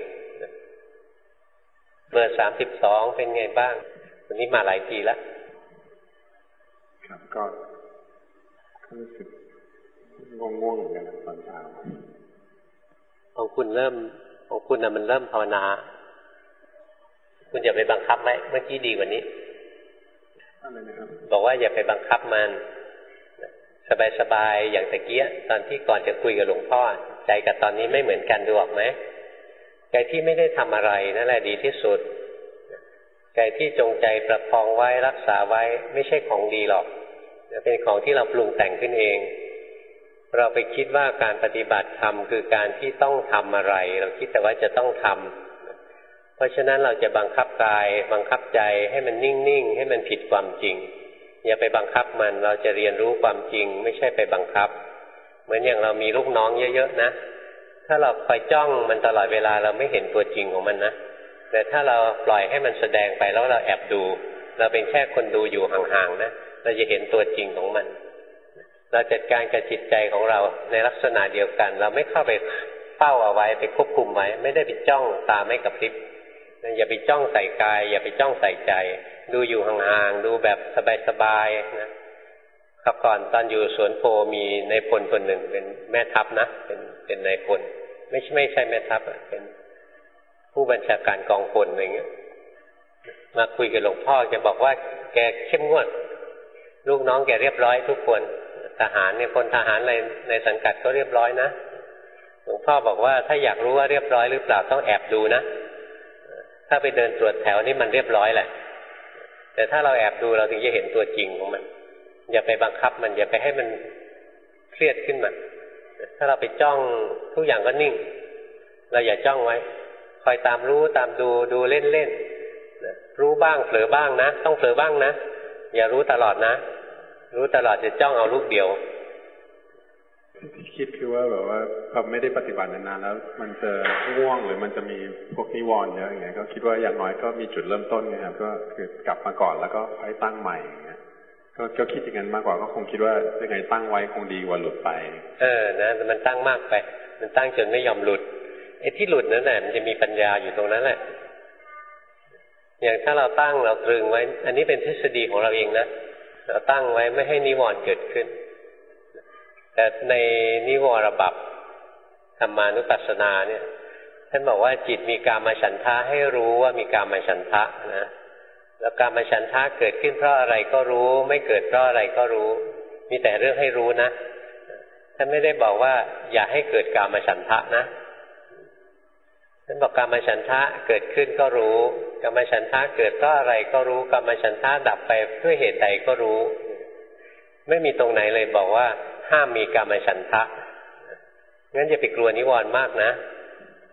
เบอร์สามสิบสองเป็นไงบ้างวันนี้มาหลายทีแล้วครับก็รู้สึกง่วงๆเหมือนกันตอนเช้าของคุณเริ่มของคุณน่ะมันเริ่มภาวนาคุณอย่าไปบังคับไว้เมื่อกี้ดีกว่านี้อะไรนะครับบอกว่าอย่าไปบังคับมันสบายๆอย่างตะเกียตอนที่ก่อนจะคุยกับหลวงพ่อใจกับตอนนี้ไม่เหมือนกันดูออกไหมใจที่ไม่ได้ทำอะไรนั่นแหละดีที่สุดใจที่จงใจประคองไว้รักษาไว้ไม่ใช่ของดีหรอกเป็นของที่เราปรุงแต่งขึ้นเองเราไปคิดว่าการปฏิบัติธรรมคือการที่ต้องทำอะไรเราคิดแต่ว่าจะต้องทำเพราะฉะนั้นเราจะบังคับกายบังคับใจให้มันนิ่งๆให้มันผิดความจริงอย่าไปบังคับมันเราจะเรียนรู้ความจริงไม่ใช่ไปบังคับเหมือนอย่างเรามีลูกน้องเยอะๆนะถ้าเราคอยจ้องมันตลอดเวลาเราไม่เห็นตัวจริงของมันนะแต่ถ้าเราปล่อยให้มันแสดงไปแล้วเราแอบดูเราเป็นแค่คนดูอยู่ห่างๆนะเราจะเห็นตัวจริงของมันเราจัดการกับจิตใจของเราในลักษณะเดียวกันเราไม่เข้าไปเฝ้าเอาไว้ไปควบคุมไว้ไม่ได้ไปจ้องตาไม่กระพริบอย่าไปจ้องใส่กายอย่าไปจ้องใส่ใจดูอยู่ห่างๆดูแบบสบายๆนะครับก่อนตอนอยู่สวนโพมีนายพลคนหนึ่งเป็นแม่ทัพนะเป็นเป็นนายพลไม่ใช่ไม่ใช่แม่ทัพเป็นผู้บัญชาการกองพลอะไรเงี้ยมาคุยกับหลวงพ่อแกบอกว่าแกเข้มงวดลูกน้องแกเรียบร้อยทุกคนทหารเนี่ยคนทหารในในสังกัดก็เรียบร้อยนะหลวงพ่อบอกว่าถ้าอยากรู้ว่าเรียบร้อยหรือเปล่าต้องแอบดูนะถ้าไปเดินตรวจแถวนี่มันเรียบร้อยแหละแต่ถ้าเราแอบดูเราถึงจะเห็นตัวจริงของมันอย่าไปบังคับมันอย่าไปให้มันเครียดขึ้นมาถ้าเราไปจ้องทุกอย่างก็นิ่งเราอย่าจ้องไว้คอยตามรู้ตามดูดูเล่นๆรู้บ้างเผลอบ้างนะต้องเผลอบ้างนะอย่ารู้ตลอดนะรู้ตลอดจะจ้องเอาลูกเดียวที่คิดคือว่าแบบว่าพอไม่ได้ปฏิบัตินานๆแล้วมันจะง่วงหรือมันจะมีพวกนิวรณ์เยอะอย่างเงี้ยก็คิดว่าอย่างน้อยก็มีจุดเริ่มต้นไงครับก็คือกลับมาก่อนแล้วก็ค่อยตั้งใหม่อย่างเงี้ยก็ก็คิดอย่างนั้นมากกว่าก็คงคิดว่ายังไงตั้งไว้คงดีกว่าหลุดไปเออนะมันตั้งมากไปมันตั้งจนไม่ยอมหลุดไอ้ที่หลุดนั่นแหละมันจะมีปัญญาอยู่ตรงนั้นแหละอย่างถ้าเราตั้งเราตรึงไว้อันนี้เป็นทฤษฎีของเราเองนะเราตั้งไว้ไม่ให้นิวรณ์เกิดขึ้นแต่ในนิวรบัพธรรมานุปัสสนาเนี่ยท่านบอกว่าจิตมีกามฉันทะให้รู้ว่ามีกามฉันทะนะแล้วกามฉันทะเกิดขึ้นเพราะอะไรก็รู้ไม่เกิดเพราะอะไรก็รู้มีแต่เรื่องให้รู้นะท่านไม่ได้บอกว่าอย่าให้เกิดกามฉันทะนะท่านบอกกามฉันทะเกิดขึ้นก็รู้กามฉันทะเกิดเพราะอะไรก็รู้กามฉันทะดับไปด้วยเหตุใดก็รู้ไม่มีตรงไหนเลยบอกว่าห้ามมีกามฉันทะงั้นอย่าไปกลัวนิวรณ์มากนะก็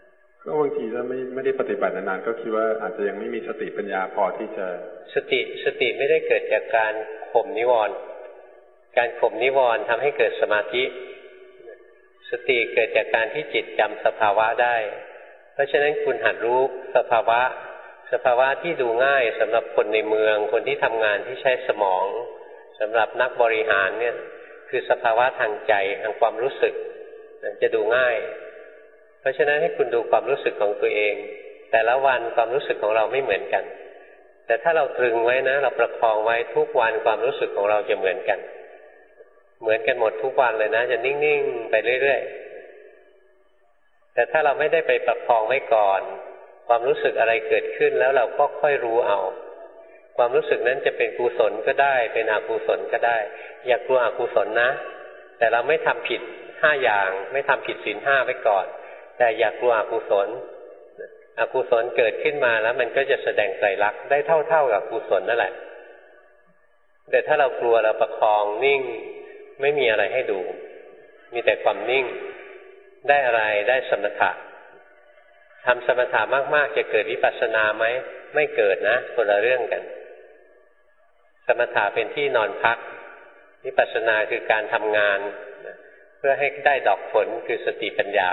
ก็บางทีถ้าไม่ไม่ได้ปฏิบัตินานๆก็คิดว่าอาจจะยังไม่มีสติปัญญาพอที่จะสติสติไม่ได้เกิดจากการข่มนิวรณ์การข่มนิวรณ์ทำให้เกิดสมาธิสติเกิดจากการที่จิตจำสภาวะได้เพราะฉะนั้นคุณหัดรู้สภาวะสภาวะที่ดูง่ายสำหรับคนในเมืองคนที่ทำงานที่ใช้สมองสำหรับนักบริหารเนี่ยคือสภาวะทางใจทางความรู้สึกจะดูง่ายเพราะฉะนั้นให้คุณดูความรู้สึกของตัวเองแต่ละวันความรู้สึกของเราไม่เหมือนกันแต่ถ้าเราตรึงไว้นะเราประคองไว้ทุกวันความรู้สึกของเราจะเหมือนกันเหมือนกันหมดทุกวันเลยนะจะนิ่งๆไปเรื่อยๆแต่ถ้าเราไม่ได้ไปประคองไว้ก่อนความรู้สึกอะไรเกิดขึ้นแล้วเราก็ค่อยรู้เอาความรู้สึกนั้นจะเป็นกุศลก็ได้เป็นอกุศลก็ได้อย่ากลัวอกุศลนะแต่เราไม่ทำผิดห้าอย่างไม่ทำผิดศีลห้าไว้ก่อนแต่อย่ากลัวอกุศลอกุศลเกิดขึ้นมาแล้วมันก็จะแสดงไตรลักษณ์ได้เท่าๆกับกุศลนั่นแหละแต่ถ้าเรากลัวเราประคองนิ่งไม่มีอะไรให้ดูมีแต่ความนิ่งได้อะไรได้สมถะทำสมถะมากๆจะเกิดวิปัสสนาไหมไม่เกิดนะคนละเรื่องกันสมถะเป็นที่นอนพักวิปัสสนาคือการทำงานเพื่อให้ได้ดอกผลคือสติปัญญา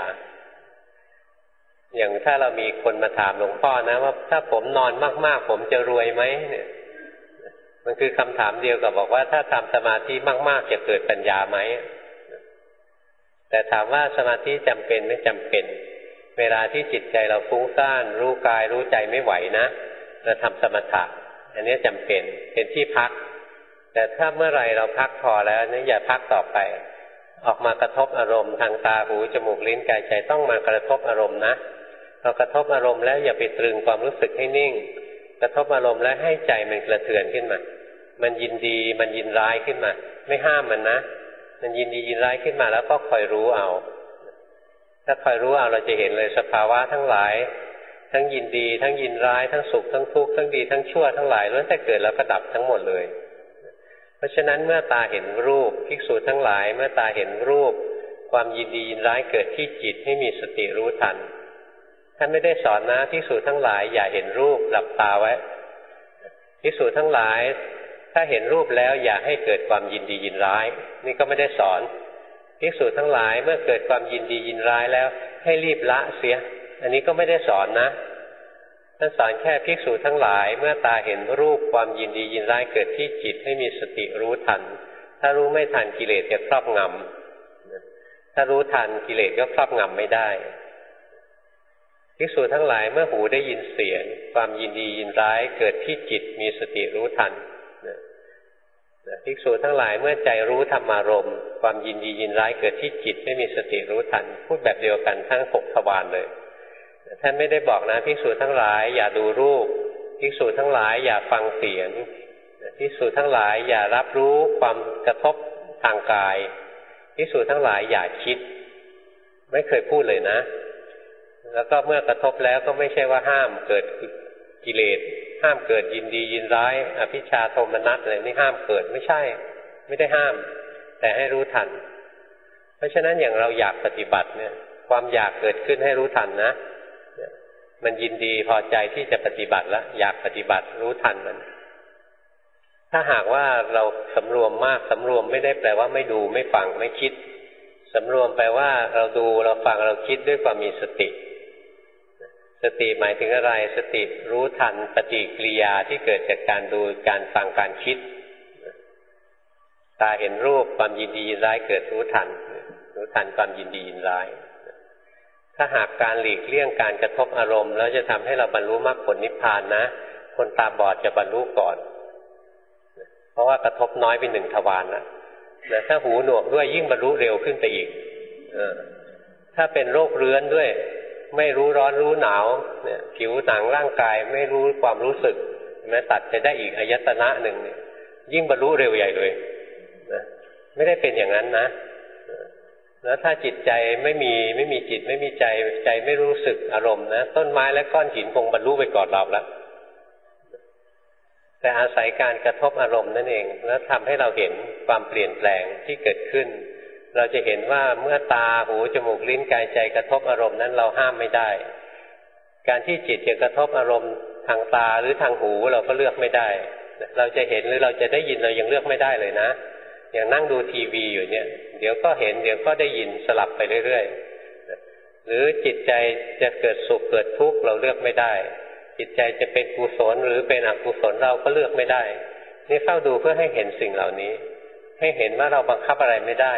อย่างถ้าเรามีคนมาถามหลวงพ่อนะว่าถ้าผมนอนมากๆผมจะรวยไหมเนี่ยมันคือคำถามเดียวกับบอกว่าถ้าทำสมาธิมากๆจะเกิดปัญญาไหมแต่ถามว่าสมาธิจำเป็นไม่จำเป็นเวลาที่จิตใจเราฟุ้งซ่านรู้กายรู้ใจไม่ไหวนะเราทำสมถะอันนี้จำเป็นเป็นที่พักแต่ถ้าเมื่อไรเราพักพอแล้วนี่อย่าพักต่อไปออกมากระทบอารมณ์ทางตาหูจมูกลิ้นกายใจต้องมากระทบอารมณ์นะเรากระทบอารมณ์แล้วอย่าไปตรึงความรู้สึกให้นิ่งกระทบอารมณ์แล้วให้ใจมันกระเทือนขึ้นมามันยินดีมันยินร้ายขึ้นมาไม่ห้ามมันนะมันยินดียินร้ายขึ้นมาแล้วก็คอยรู้เอาถ้าคอยรู้เอาเราจะเห็นเลยสภาวะทั้งหลายทั้งยินดีทั้งยินร้ายทั้งสุขทั้งทุกข์ทั้งดีทั้งชั่วทั้งหลายล้วนแต่เกิดแล้วก็ดับทั้งหมดเลยเพราะฉะนั้นเมื่อตาเห็นรูปภิกษุทั้งหลายเมื่อตาเห็นรูปความยินดียินร้ายเกิดที่จิตให้มีสติรู้ทันท่านไม่ได้สอนนะภิกษุทั้งหลายอย่าเห็นรูปหลับตาไว้ภิกษุทั้งหลายถ้าเห็นรูปแล้วอย่าให้เกิดความยินดียินร้ายนี่ก็ไม่ได้สอนภิกษุทั้งหลายเมื่อเกิดความยินดียินร้ายแล้วให้รีบละเสียอันนี้ก็ไม่ได้สอนนะท่านสอนแค่ภิกษุทั้งหลายเมื่อตาเห็นรูปความยินดียินร้ายเกิดที่จิตให้มีสติรู้ทันถ้ารู้ไม่ทันกิเลสจะครอบงำถ้ารู้ทันกิเลสก็ครอบงำไม่ได้ภิกษุทั้งหลายเมื่อหูได้ยินเสียงความยินดียินร้ายเกิดที่จิตมีสติรู้ทันภิกษุทั้งหลายเมื่อใจรู้ธรรมารมณ์ความยินดียินร้ายเกิดที่จิตไม่มีสติรู้ทันพูดแบบเดียวกันทั้งหกทวารเลยท่านไม่ได้บอกนะภิกษุทั้งหลายอย่าดูรูปภิกษุทั้งหลายอย่าฟังเสียงภิกษุทั้งหลายอย่ารับรู้ความกระทบทางกายภิกษุทั้งหลายอย่าคิดไม่เคยพูดเลยนะแล้วก็เมื่อกระทบแล้วก็ไม่ใช่ว่าห้ามเกิดกิเลสห้ามเกิดยินดียินร้ายอภิชฌาโทมนัสอะไรนี่ห้ามเกิดไม่ใช่ไม่ได้ห้ามแต่ให้รู้ทันเพราะฉะนั้นอย่างเราอยากปฏิบัติเนี่ยความอยากเกิดขึ้นให้รู้ทันนะมันยินดีพอใจที่จะปฏิบัติแล้วอยากปฏิบัติรู้ทันมันถ้าหากว่าเราสำรวมมากสำรวมไม่ได้แปลว่าไม่ดูไม่ฟังไม่คิดสำรวมแปลว่าเราดูเราฟังเราคิดด้วยความมีสติสติหมายถึงอะไรสติรู้ทันปฏิกิริยาที่เกิดจากการดูการฟังการคิดตาเห็นรูปความยินดียินร้ายเกิดรู้ทันรู้ทันความยินดียินร้ายถ้าหากการหลีกเลี่ยงการกระทบอารมณ์แล้วจะทำให้เราบรรลุมรรคผลนิพพานนะคนตาบอดจะบรรลุก่อนเพราะว่ากระทบน้อยเป็นหนึ่งทวารนะแต่ถ้าหูหนวกด้วยยิ่งบรรลุเร็วขึ้นไปอีกเออถ้าเป็นโรคเรื้อนด้วยไม่รู้ร้อนรู้หนาวเนี่ยผิวหนังร่างกายไม่รู้ความรู้สึกแม้ตัดจะได้อีกอายตนะหนึ่งเนี่ยยิ่งบรรลุเร็วใหญ่เลยนะไม่ได้เป็นอย่างนั้นนะแล้วถ้าจิตใจไม่มีไม่มีจิตไม่มีใจใจไม่รู้สึกอารมณ์นะต้นไม้และก้อนหินคงบรรลุไปก่อนเราแล้วแต่อาศัยการกระทบอารมณ์นั่นเองแล้วทำให้เราเห็นความเปลี่ยนแปลงที่เกิดขึ้นเราจะเห็นว่าเมื่อตาหูจมูกลิ้นกายใจกระทบอารมณ์นั้นเราห้ามไม่ได้การที่จิตจะกระทบอารมณ์ทางตาหรือทางหูเราก็เลือกไม่ได้เราจะเห็นหรือเราจะได้ยินเรายังเลือกไม่ได้เลยนะอย่างนั่งดูทีวีอยู่เนี่ยเดี๋ยวก็เห็นเดี๋ยวก็ได้ยินสลับไปเรื่อยๆหรือจิตใจจะเกิดสุขเกิดทุกข์เราเลือกไม่ได้จิตใจจะเป็นกุศลหรือเป็นอกุศลเราก็เลือกไม่ได้นี่เฝ้าดูเพื่อให้เห็นสิ่งเหล่านี้ให้เห็นว่าเราบังคับอะไรไม่ได้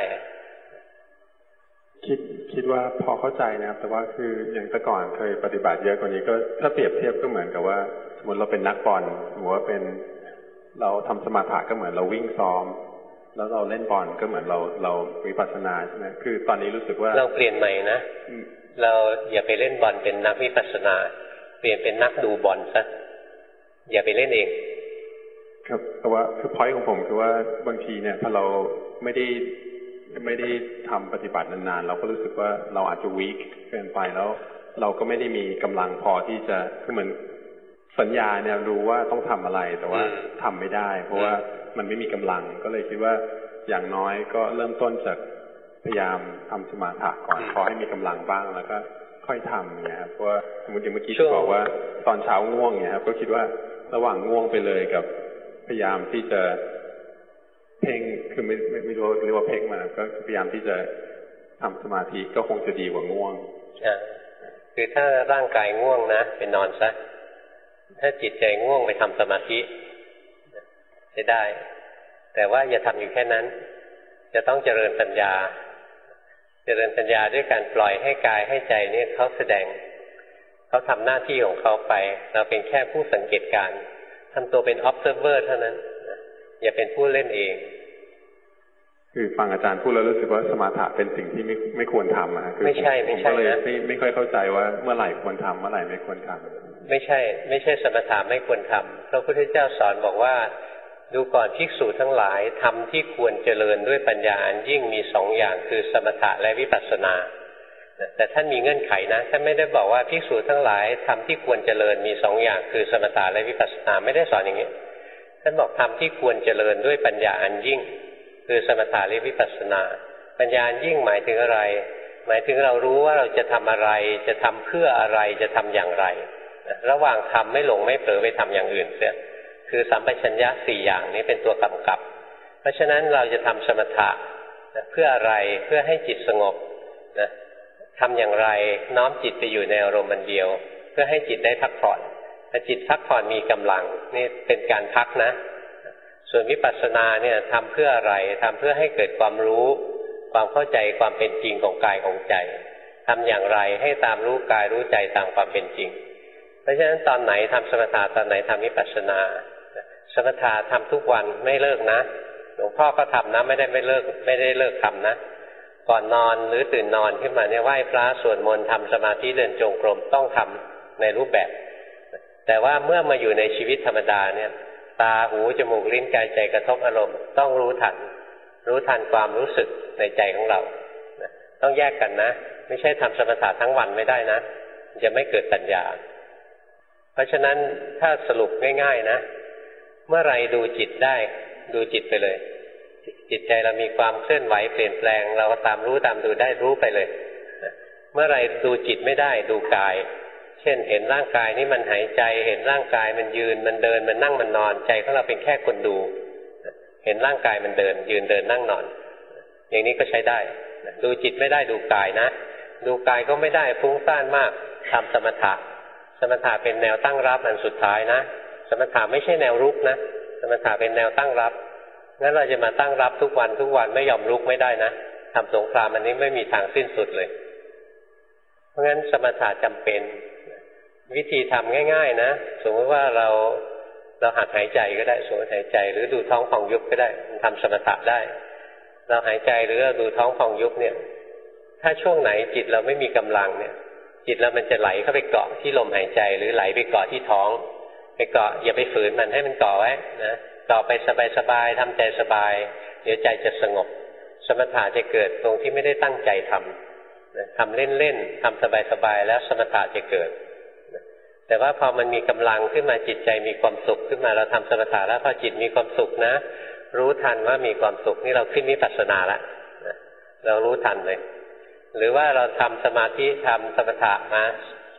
คิดคิดว่าพอเข้าใจนะครับแต่ว่าคืออย่างแต่ก่อนเคยปฏิบัติเยอะกว่านี้ก็ถ้าเปรียบเทียบก็เหมือนกับว่าสมมติเราเป็นนักบอลสมมติว่าเป็นเราทำสมาธิก็เหมือนเราวิ่งซ้อมแล้วเราเล่นบอลก็เหมือนเราเราวิปัสสนาใช่ไหมคือตอนนี้รู้สึกว่าเราเปลี่ยนใหม่นะเราอย่าไปเล่นบอลเป็นนักวิปัสสนาเปลี่ยนเป็นนักดูบอลซะอย่าไปเล่นเองครับแต่ว่าคือพอยต์ของผมคือว่าบางทีเนี่ยถ้าเราไม่ได้ไม่ได้ทำปฏิบัตินานๆเราก็รู้สึกว่าเราอาจจะวีคเกินไปแล้วเราก็ไม่ได้มีกำลังพอที่จะคือเหมือนสัญญาเนี่ยรู้ว่าต้องทำอะไรแต่ว่าทำไม่ได้เพราะว่ามันไม่มีกำลังก็เลยคิดว่าอย่างน้อยก็เริ่มต้นจากพยายามทำสมาธิก่อนพอให้มีกำลังบ้างแล้วก็ค่อยทำเนี่ยครับเพราะว่าสมมติอย่างเมื่อกี้ที่บอกว่าตอนเช้าง่วงเนี่ยครับก็คิดว่าระหว่างง่วงไปเลยกับพยายามที่จะเพ่งคือไม่ไม่ไม่รู้เรียกว่าเพ่งมาก็พยายามที่จะทำสมาธิก็คงจะดีกว่าง่วงอ่าคือถ้าร่างกายง่วงนะไปนอนซะถ้าจิตใจง่วงไปทำสมาธิจะได้แต่ว่าอย่าทำอยู่แค่นั้นจะต้องเจริญปัญญาเจริญปัญญาด้วยการปล่อยให้กายให้ใจนี่เขาแสดงเขาทำหน้าที่ของเขาไปเราเป็นแค่ผู้สังเกตการณ์ทำตัวเป็น observer เท่านั้นอย่าเป็นผู้เล่นเองคือฟังอาจารย์พูดแล้วรู้สึกว่าสมาธิเป็นสิ่งที่ไม่ไม่ควรทำนะคือไม่ใช่ไม่ใช่นะไม่ไม่ค่อยเข้าใจว่าเมื่อไหร่ควรทำเมื่อไหร่ไม่ควรทำไม่ใช่ไม่ใช่สมถะไม่ควรทำพระพุทธเจ้าสอนบอกว่าดูก่อนภิกษุทั้งหลายทำที่ควรเจริญด้วยปัญญาอันยิ่งมีสองอย่างคือสมถะและวิปัสสนาแต่ท่านมีเงื่อนไขนะท่านไม่ได้บอกว่าภิกษุทั้งหลายทำที่ควรเจริญมีสองอย่างคือสมถะและวิปัสสนาไม่ได้สอนอย่างนี้ท่านบอกทำที่ควรเจริญด้วยปัญญาอันยิ่งคือสมถะและวิปัสสนาปัญญาอันยิ่งหมายถึงอะไรหมายถึงเรารู้ว่าเราจะทำอะไรจะทำเพื่ออะไรจะทำอย่างไรระหว่างทำไม่หลงไม่เผลอไปทำอย่างอื่นเสียคือสัมปชัญญะสี่อย่างนี้เป็นตัวกำกับเพราะฉะนั้นเราจะทำสมถะเพื่ออะไรเพื่อให้จิตสงบนะทำอย่างไรน้อมจิตไปอยู่ในอารมณ์อันเดียวเพื่อให้จิตได้พักผ่อนถ้าจิตพักผ่อนมีกำลังนี่เป็นการพักนะส่วนวิปัสสนาเนี่ยทำเพื่ออะไรทำเพื่อให้เกิดความรู้ความเข้าใจความเป็นจริงของกายของใจทำอย่างไรให้ตามรู้กายรู้ใจตามความเป็นจริงเพราะฉะนั้นตอนไหนทำสมถะตอนไหนทำวิปัสสนาสมถะทำทุกวันไม่เลิกนะหลวงพ่อก็ทำนะไม่ได้ไม่เลิกไม่ได้เลิกทำนะก่อนนอนหรือตื่นนอนขึ้นมาเนี่ยไหว้พระสวดมนต์ทำสมาธิเดินจงกรมต้องทำในรูปแบบแต่ว่าเมื่อมาอยู่ในชีวิตธรรมดาเนี่ยตาหูจมูกลิ้นกายใจกระทบอารมณ์ต้องรู้ทันรู้ทันความรู้สึกในใจของเราต้องแยกกันนะไม่ใช่ทำสมถะทั้งวันไม่ได้นะจะไม่เกิดปัญญาเพราะฉะนั้นถ้าสรุปง่ายๆนะเมื่อไรดูจิตได้ดูจิตไปเลยจิตใจเรามีความเคลื่อนไหวเปลี่ยนแปลงเราก็ตามรู้ตามดูได้รู้ไปเลยเมื่อไรดูจิตไม่ได้ดูกายเช่นเห็นร่างกายนี้มันหายใจเห็นร่างกายมันยืนมันเดินมันนั่งมันนอนใจของเราเป็นแค่คนดูเห็นร่างกายมันเดินยืนเดินนั่งนอนอย่างนี้ก็ใช้ได้ดูจิตไม่ได้ดูกายนะดูกายก็ไม่ได้ฟุ้งซ่านมากทำสมถะสมถะเป็นแนวตั้งรับอันสุดท้ายนะสมถะไม่ใช่แนวรุกนะสมถะเป็นแนวตั้งรับงั้นเราจะมาตั้งรับทุกวันทุกวันไม่ยอมลุกไม่ได้นะทำสงครามอันนี้ไม่มีทางสิ้นสุดเลยเพราะงั้นสมถะจำเป็นวิธีทำง่ายๆนะสมมติว่าเราเราหัดหายใจก็ได้สมมติหายใจหรือดูท้องพองยุบก็ได้ทำสมถะได้เราหายใจหรือเราดูท้องพองยุบเนี่ยถ้าช่วงไหนจิตเราไม่มีกำลังเนี่ยจิตเรามันจะไหลเข้าไปเกาะที่ลมหายใจหรือไหลไปเกาะที่ท้องไปเกาะอย่าไปฝืนมันให้มันเกาะไว้นะเกาะไปสบายๆทำใจสบายเดี๋ยวใจจะสงบสมถะจะเกิดตรงที่ไม่ได้ตั้งใจทำทำเล่นๆทำสบายๆแล้วสมถะจะเกิดแต่ว่าพอมันมีกำลังขึ้นมาจิตใจมีความสุขขึ้นมาเราทำสมถะแล้วพอจิตมีความสุขนะรู้ทันว่ามีความสุขนี่เราขึ้นวิปัสสนาแล้วเรารู้ทันเลยหรือว่าเราทำสมาธิทำสมถะมา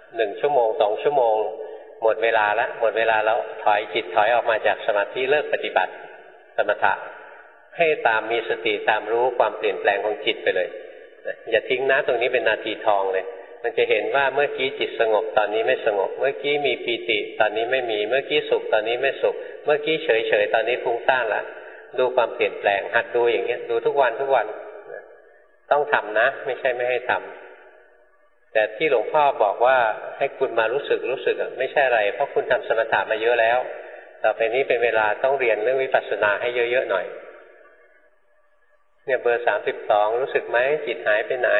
หนึ่งชั่วโมงสองชั่วโมงหมดเวลาแล้วหมดเวลาแล้วถอยจิตถอยออกมาจากสมาธิเลิกปฏิบัติสมถะให้ตามมีสติตามรู้ความเปลี่ยนแปลงของจิตไปเลยอย่าทิ้งนะตรงนี้เป็นนาทีทองเลยมันจะเห็นว่าเมื่อกี้จิตสงบตอนนี้ไม่สงบเมื่อกี้มีปีติตอนนี้ไม่มีเมื่อกี้สุขตอนนี้ไม่สุขเมื่อกี้เฉยเฉยตอนนี้ฟุ้งซ่านละดูความเปลี่ยนแปลงหัดดูอย่างเงี้ยดูทุกวันทุกวันต้องทำนะไม่ใช่ไม่ให้ทำแต่ที่หลวงพ่อบอกว่าให้คุณมารู้สึกรู้สึกไม่ใช่อะไรเพราะคุณทำสมถะมาเยอะแล้วต่อไปนี้เป็นเวลาต้องเรียนเรื่องวิปัสสนาให้เยอะๆหน่อยเนี่ยเบอร์สามสิบสองรู้สึกไหมจิตหายไปไหน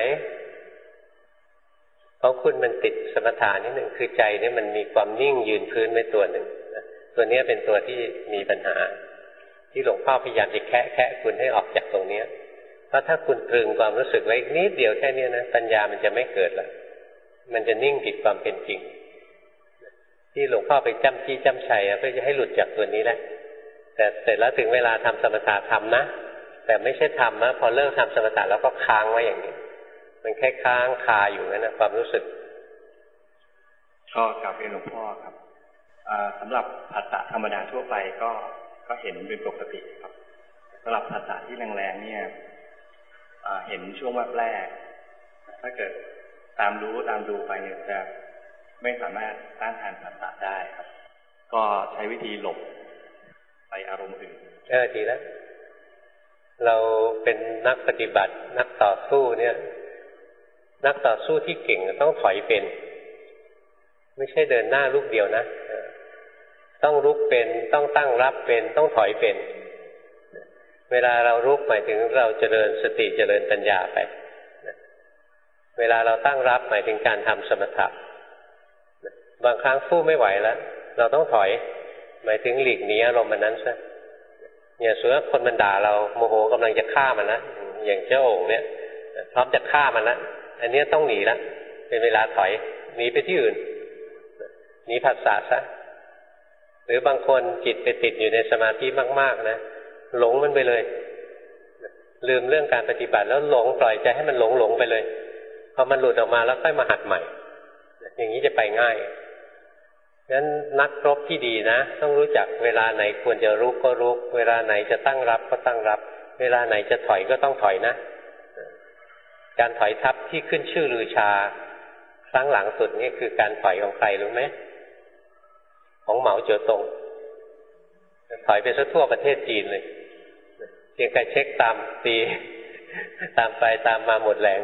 เพราะคุณมันติดสมถะนิดหนึ่งคือใจเนี่ยมันมีความนิ่งยืนพื้นไว้ตัวหนึ่งตัวนี้เป็นตัวที่มีปัญหาที่หลวงพ่อพยายามจะแคะแคะคุณให้ออกจากตรงนี้เพราะถ้าคุณตรึงความรู้สึกไว้นิดเดียวแค่นี้นะปัญญามันจะไม่เกิดละมันจะนิ่งผิดความเป็นจริงที่หลวงพ่อไปจ้ำจี้จ้ำชัยเพื่อจะให้หลุดจากตัวนี้แหละแต่เสร็จแล้วถึงเวลาทำสมถะทำนะแต่ไม่ใช่ทำนะพอเลิกทำสมถะแล้วก็ค้างไว้อย่างนี้มันแค่ค้างคาอยู่นั่นนะความรู้สึกก็กลับเรียนหลวงพ่อครับสำหรับผัสสะธรรมดาทั่วไปก็ก็เห็นเป็นปกติครับสำหรับผัสสะที่แรงๆเนี่ยเห็นช่วงแรกถ้าเกิดตามรู้ตามดูไปเนี่ยจะไม่สามารถต้านทานผัสสะได้ครับก็ใช้วิธีหลบไปอารมณ์อื่นเออดีแล้วเราเป็นนักปฏิบัตินักต่อสู้เนี่ยนักต่อสู้ที่เก่งต้องถอยเป็นไม่ใช่เดินหน้าลูกเดียวนะต้องรุกเป็นต้องตั้งรับเป็นต้องถอยเป็นเวลาเรารุกหมายถึงเราเจริญสติเจริญปัญญาไปเวลาเราตั้งรับหมายถึงการทำสมถะบางครั้งสู้ไม่ไหวแล้วเราต้องถอยหมายถึงหลีกหนีอารมณ์นั้นซะเนี่ยส่วนคนมันด่าเราโมโหกำลังจะฆ่ามันนะอย่างเจ้าโอ่งเนี่ยพร้อมจะฆ่ามันละอันนี้ต้องหนีละเป็นเวลาถอยหนีไปที่อื่นหนีผัสสะซะหรือบางคนจิตไปติดอยู่ในสมาธิมากๆนะหลงมันไปเลยลืมเรื่องการปฏิบัติแล้วหลงปล่อยใจให้มันหลงหลงไปเลยพอมันหลุดออกมาแล้วค่อยมาหัดใหม่อย่างนี้จะไปง่ายงั้นนักรบที่ดีนะต้องรู้จักเวลาไหนควรจะรุกก็รุกเวลาไหนจะตั้งรับก็ตั้งรับเวลาไหนจะถอยก็ต้องถอยนะการถอยทับที่ขึ้นชื่อลือชาครั้งหลังสุดนี่คือการถอยของใครรู้ไหมของเหมาเจ๋อตงถอยไปซะทั่วประเทศจีนเลยเพียงแต่เช็คตามตีตามไปตามมาหมดแรง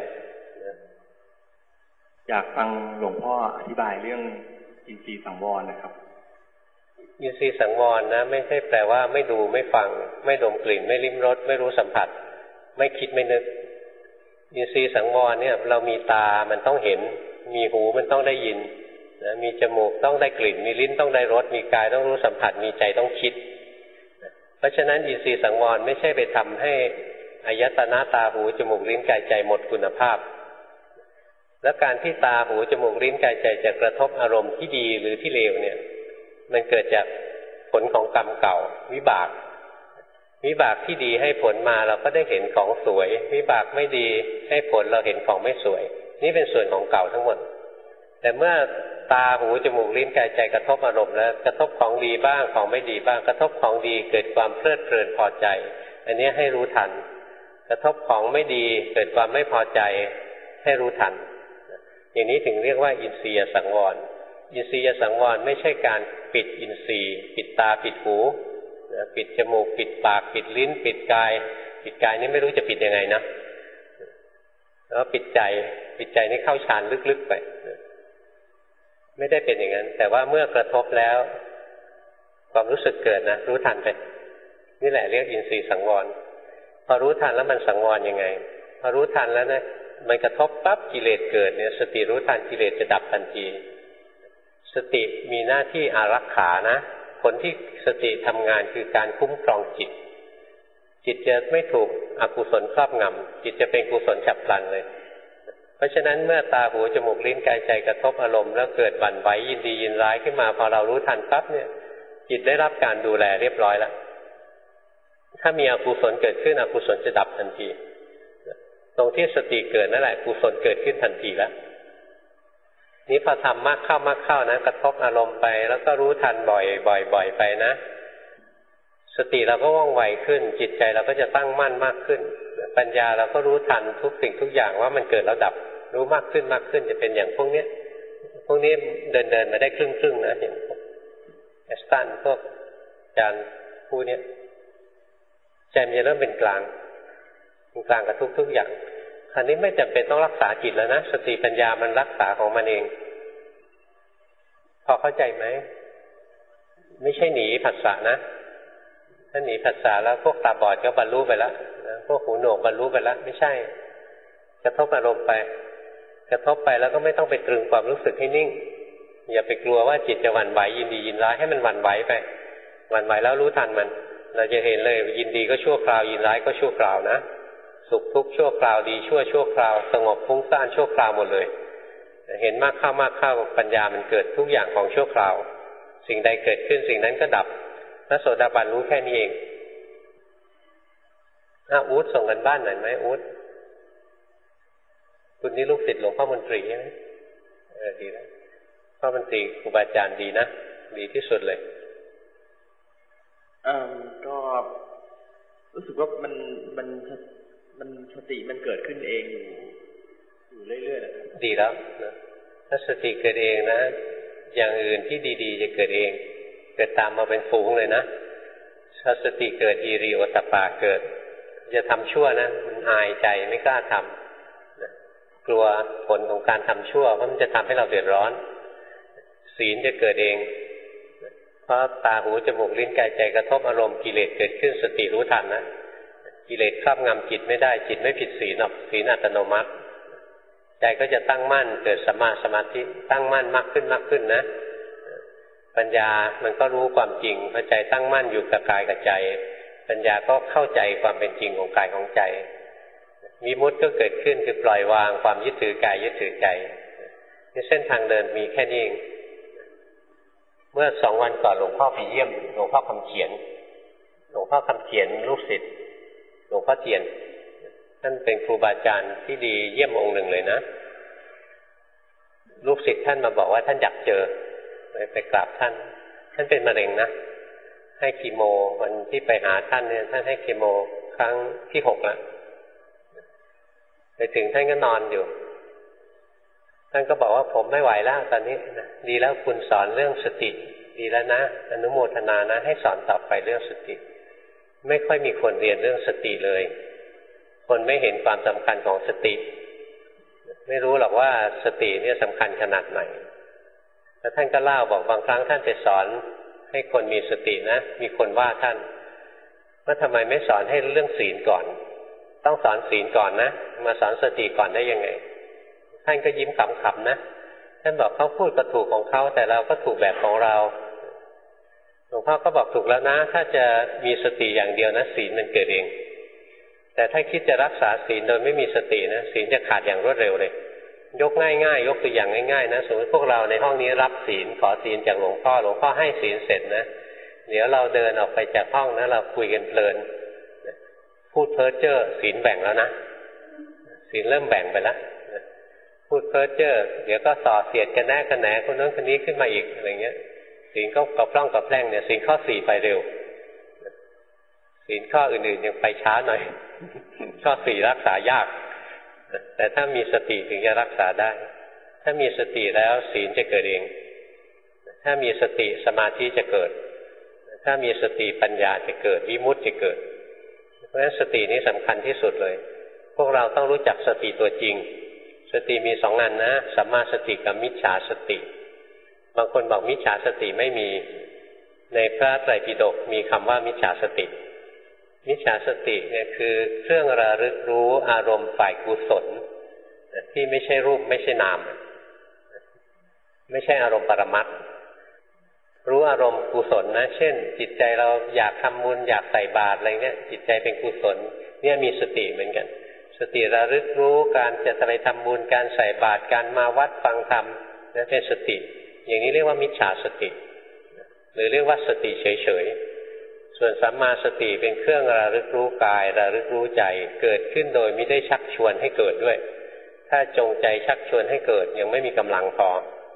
อยากฟังหลวงพ่ออธิบายเรื่องอินทรีย์สังวรนะครับอินทรีย์สังวรนะไม่ใช่แปลว่าไม่ดูไม่ฟังไม่ดมกลิ่นไม่ลิ้มรสไม่รู้สัมผัสไม่คิดไม่นึกอินทรีย์สังวรเนี่ยเรามีตามันต้องเห็นมีหูมันต้องได้ยินนะมีจมูกต้องได้กลิ่นมีลิ้นต้องได้รสมีกายต้องรู้สัมผัสมีใจต้องคิดเพราะฉะนั้นอินทรีย์สังวรไม่ใช่ไปทำให้อายตนะตาหูจมูกลิ้นกายใจหมดคุณภาพแล้วการที่ตาหูจมูกลิ้นกายใจจะกระทบอารมณ์ที่ดีหรือที่เลวเนี่ยมันเกิดจากผลของกรรมเก่าวิบากวิบากที่ดีให้ผลมาเราก็ได้เห็นของสวยวิบากไม่ดีให้ผลเราเห็นของไม่สวยนี่เป็นส่วนของเก่าทั้งหมดแต่เมื่อตาหูจมูกลิ้นกายใจกระทบอารมณ์แล้วกระทบของดีบ้างของไม่ดีบ้างกระทบของดีเกิดความเพลิดเพลินพอใจอันนี้ให้รู้ทันกระทบของไม่ดีเกิดความไม่พอใจให้รู้ทันอย่างนี้ถึงเรียกว่าอินทรียสังวรอินทรียสังวรไม่ใช่การปิดอินทรีย์ปิดตาปิดหูปิดจมูกปิดปากปิดลิ้นปิดกายปิดกายนี่ไม่รู้จะปิดยังไงนะแล้วปิดใจปิดใจนี่เข้าฌานลึกๆไปไม่ได้เป็นอย่างนั้นแต่ว่าเมื่อกระทบแล้วความรู้สึกเกิดนะรู้ทันไปนี่แหละเรียกอินทรีย์สังวรพอรู้ทันแล้วมันสังวรยังไงพอรู้ทันแล้วนะมันกระทบปั๊บกิเลสเกิดเนี่ยสติรู้ทันกิเลสจะดับทันทีสติมีหน้าที่อารักขานะผลที่สติทำงานคือการคุ้มครองจิตจิตจะไม่ถูกอกุศลครอบงำจิตจะเป็นกุศลฉับพลันเลยเพราะฉะนั้นเมื่อตาหูจมูกลิ้นกายใจกระทบอารมณ์แล้วเกิดหวั่นไหวยินดียินร้ายขึ้นมาพอเรารู้ทันปั๊บเนี่ยจิตได้รับการดูแลเรียบร้อยแล้วถ้ามีอกุศลเกิดขึ้นอกุศลจะดับทันทีตรงที่สติเกิดนั่นแหละกุศลเกิดขึ้นทันทีแล้วนี้พอทำมากเข้ามากเข้านะกระทบอารมณ์ไปแล้วก็รู้ทันบ่อยบ่อยบ่อยไปนะสติเราก็ว่องไวขึ้นจิตใจเราก็จะตั้งมั่นมากขึ้นปัญญาเราก็รู้ทันทุกสิ่งทุกอย่างว่ามันเกิดแล้วดับรู้มากขึ้นมากขึ้นจะเป็นอย่างพวกเนี้ยพวกนี้เดินเดินมาได้ครึ่งครึ่งนะอย่างแอสตันพวกอาจารย์ผู้เนี้ยใจมันจะเริ่มเป็นกลางเป็นกลางกับทุกทุกอย่างคราวนี้ไม่จำเป็นต้องรักษาจิตแล้วนะสติปัญญามันรักษาของมันเองพอเข้าใจไหมไม่ใช่หนีผัสสะนะถ้าหนีผัสสะแล้วพวกตาบอดก็บรรลุไปแล้วพวกหูหนวกบรรลุไปแล้วไม่ใช่กระทบอารมณ์ไปกระทบไปแล้วก็ไม่ต้องไปตรึงความรู้สึกให้นิ่งอย่าไปกลัวว่าจิตจะหวั่นไหวยินดียินร้ายให้มันหวั่นไหวไปหวั่นไหวแล้วรู้ทันมันเราจะเห็นเลยยินดีก็ชั่วคราวยินร้ายก็ชั่วคราวนะสุขทุกข์ชั่วคราวดีชั่วชั่วคราวสงบฟุ้งซ่านชั่วคราวหมดเลยเห็นมากเข้ามากเข้าปัญญามันเกิดทุกอย่างของชั่วคราวสิ่งใดเกิดขึ้นสิ่งนั้นก็ดับพระโสดาบันรู้แค่นี้เองอ้าวอู๊ดส่งกันบ้านหน่อยไหมอู๊ดคุณนี่ลูกศิษย์หลวงพ่อมนตรีใช่ไหมเออดีแล้วพ่อมนตรีครูบาอาจารย์ดีนะดีที่สุดเลยเอ่อก็รู้สึกว่ามันมันมันสติมันเกิดขึ้นเองอยู่อยู่เรื่อยๆนะครับดีแล้วนะถ้าสติเกิดเองนะอย่างอื่นที่ดีๆจะเกิดเองเกิดตามมาเป็นฝูงเลยนะถ้าสติเกิดฮีริโอตตัปปะเกิดจะทำชั่วนะมันอายใจไม่กล้าทำนะกลัวผลของการทำชั่วเพราะมันจะทำให้เราเดือดร้อนศีลจะเกิดเองเพราะตาหูจมูกลิ้นกายใจกระทบอารมณ์กิเลสเกิดขึ้นสติรู้ทันนะกิเลสครอบงำจิตไม่ได้จิตไม่ผิดศีลหรอกศีลอัตโนมัติใจก็จะตั้งมั่นเกิดสัมมาสมาธิตั้งมั่นมากขึ้นมากขึ้นนะปัญญามันก็รู้ความจริงพอใจตั้งมั่นอยู่กับกายกับใจปัญญาก็เข้าใจความเป็นจริงของกายของใจวิมุตติก็เกิดขึ้นคือปล่อยวางความยึดถือกายยึดถือใจนี่เส้นทางเดินมีแค่นี้เองเมื่อสองวันก่อนหลวงพ่อไปเยี่ยมหลวงพ่อคำเขียนหลวงพ่อคำเขียนลูกศิษย์หลวงพ่อเทียนท่านเป็นครูบาอาจารย์ที่ดีเยี่ยมองค์หนึ่งเลยนะลูกศิษย์ท่านมาบอกว่าท่านอยากเจอไปกราบท่านท่านเป็นมะเร็งนะให้คีโมวันที่ไปหาท่านเนี่ยท่านให้คีโมครั้งที่หกแล้วไปถึงท่านก็นอนอยู่ท่านก็บอกว่าผมไม่ไหวแล้วตอนนี้ดีแล้วคุณสอนเรื่องสติดีแล้วนะอนุโมทนานะให้สอนต่อไปเรื่องสติไม่ค่อยมีคนเรียนเรื่องสติเลยคนไม่เห็นความสำคัญของสติไม่รู้หรอกว่าสติเนี่ยสำคัญขนาดไหนแล้วท่านก็เล่าบอกบางครั้งท่านไปสอนให้คนมีสตินะมีคนว่าท่านว่าทำไมไม่สอนให้เรื่องศีลก่อนต้องสอนศีลก่อนนะมาสอนสติก่อนได้ยังไงท่านก็ยิ้มขำๆนะท่านบอกเขาพูดก็ถูกของเขาแต่เราก็ถูกแบบของเราหลวงพ่อก็บอกถูกแล้วนะถ้าจะมีสติอย่างเดียวนะศีลมันเกิดเองแต่ถ้าคิดจะรักษาศีลโดยไม่มีสตินะศีลจะขาดอย่างรวดเร็วเลยยกง่ายๆยกตัวอย่างง่ายๆนะสมมติพวกเราในห้องนี้รับศีลขอศีลจากหลวงพ่อหลวงพ่อให้ศีลเสร็จนะเดี๋ยวเราเดินออกไปจากห้องนะเราคุยกันเพลินพูดเพ้อเจ้อศีลแบ่งแล้วนะศีลเริ่มแบ่งไปแล้วพูดเพ้อเจ้อเดี๋ยวก็ส่อเสียดกันแน่กันแหนคนนั้นคนนี้ขึ้นมาอีกอะไรเงี้ยศีลก็กระพร่องกระแพร่งเนี่ยศีลข้อสี่ไปเร็วศีลข้ออื่นๆยังไปช้าหน่อยข้อสี่รักษายากแต่ถ้ามีสติถึงจะรักษาได้ถ้ามีสติแล้วศีลจะเกิดเองถ้ามีสติสมาธิจะเกิดถ้ามีสติปัญญาจะเกิดวิมุตติจะเกิดเพราะฉะนั้นสตินี้สำคัญที่สุดเลยพวกเราต้องรู้จักสติตัวจริงสติมีสองอันนะสัมมาสติกับมิจฉาสติบางคนบอกมิจฉาสติไม่มีในพระไตรปิฎกมีคำว่ามิจฉาสติมิจฉาสติเนี่ยคือเครื่องระลึกรู้อารมณ์ฝ่ายกุศลที่ไม่ใช่รูปไม่ใช่นามไม่ใช่อารมณ์ปรมัตถ์รู้อารมณ์กุศลนะเช่นจิตใจเราอยากทำบุญอยากใส่บาตรอะไรเงี้ยจิตใจเป็นกุศลเนี่ยมีสติเหมือนกันสติระลึกรู้การจะไปทำบุญการใส่บาตรการมาวัดฟังธรรมนั่นเป็นสติอย่างนี้เรียกว่ามิจฉาสติหรือเรียกว่าสติเฉยๆส่วนสัมมาสติเป็นเครื่องระลึกรู้กายระลึกรู้ใจเกิดขึ้นโดยไม่ได้ชักชวนให้เกิดด้วยถ้าจงใจชักชวนให้เกิดยังไม่มีกำลังพอ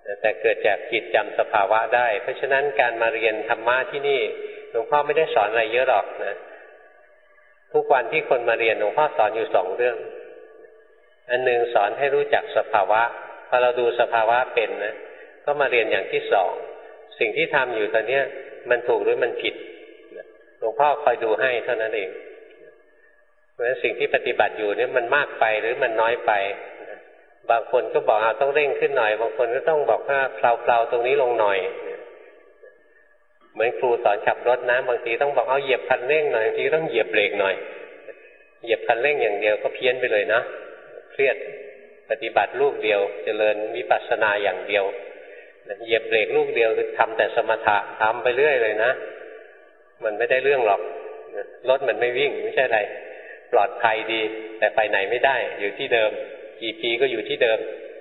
แต่เกิดจากจิตจำสภาวะได้เพราะฉะนั้นการมาเรียนธรรมะที่นี่หลวงพ่อไม่ได้สอนอะไรเยอะหรอกนะทุกวันที่คนมาเรียนหลวงพ่อสอนอยู่สองเรื่องอันหนึ่งสอนให้รู้จักสภาวะพอเราดูสภาวะเป็นนะก็มาเรียนอย่างที่สองสิ่งที่ทำอยู่ตอนนี้มันถูกหรือมันผิดหลวงพ่อคอยดูให้เท่านั้นเองเพราะฉะนั้นสิ่งที่ปฏิบัติอยู่เนี่ยมันมากไปหรือมันน้อยไปบางคนก็บอกเอาต้องเร่งขึ้นหน่อยบางคนก็ต้องบอกว่าเพลาๆตรงนี้ลงหน่อยเหมือนครูสอนขับรถนะบางทีต้องบอกเอาเหยียบคันเร่งหน่อยบางทีต้องเหยียบเบรกหน่อยเหยียบคันเร่งอย่างเดียวก็เพี้ยนไปเลยนะเครียดปฏิบัติลูกเดียวเจริญวิปัสสนาอย่างเดียวเหยียบเบรกลูกเดียวคือทำแต่สมถะทำไปเรื่อยเลยนะมันไม่ได้เรื่องหรอกรถมันไม่วิ่งไม่ใช่อะไรปลอดภัยดีแต่ไปไหนไม่ได้อยู่ที่เดิมกี่ปีก็อยู่ที่เดิม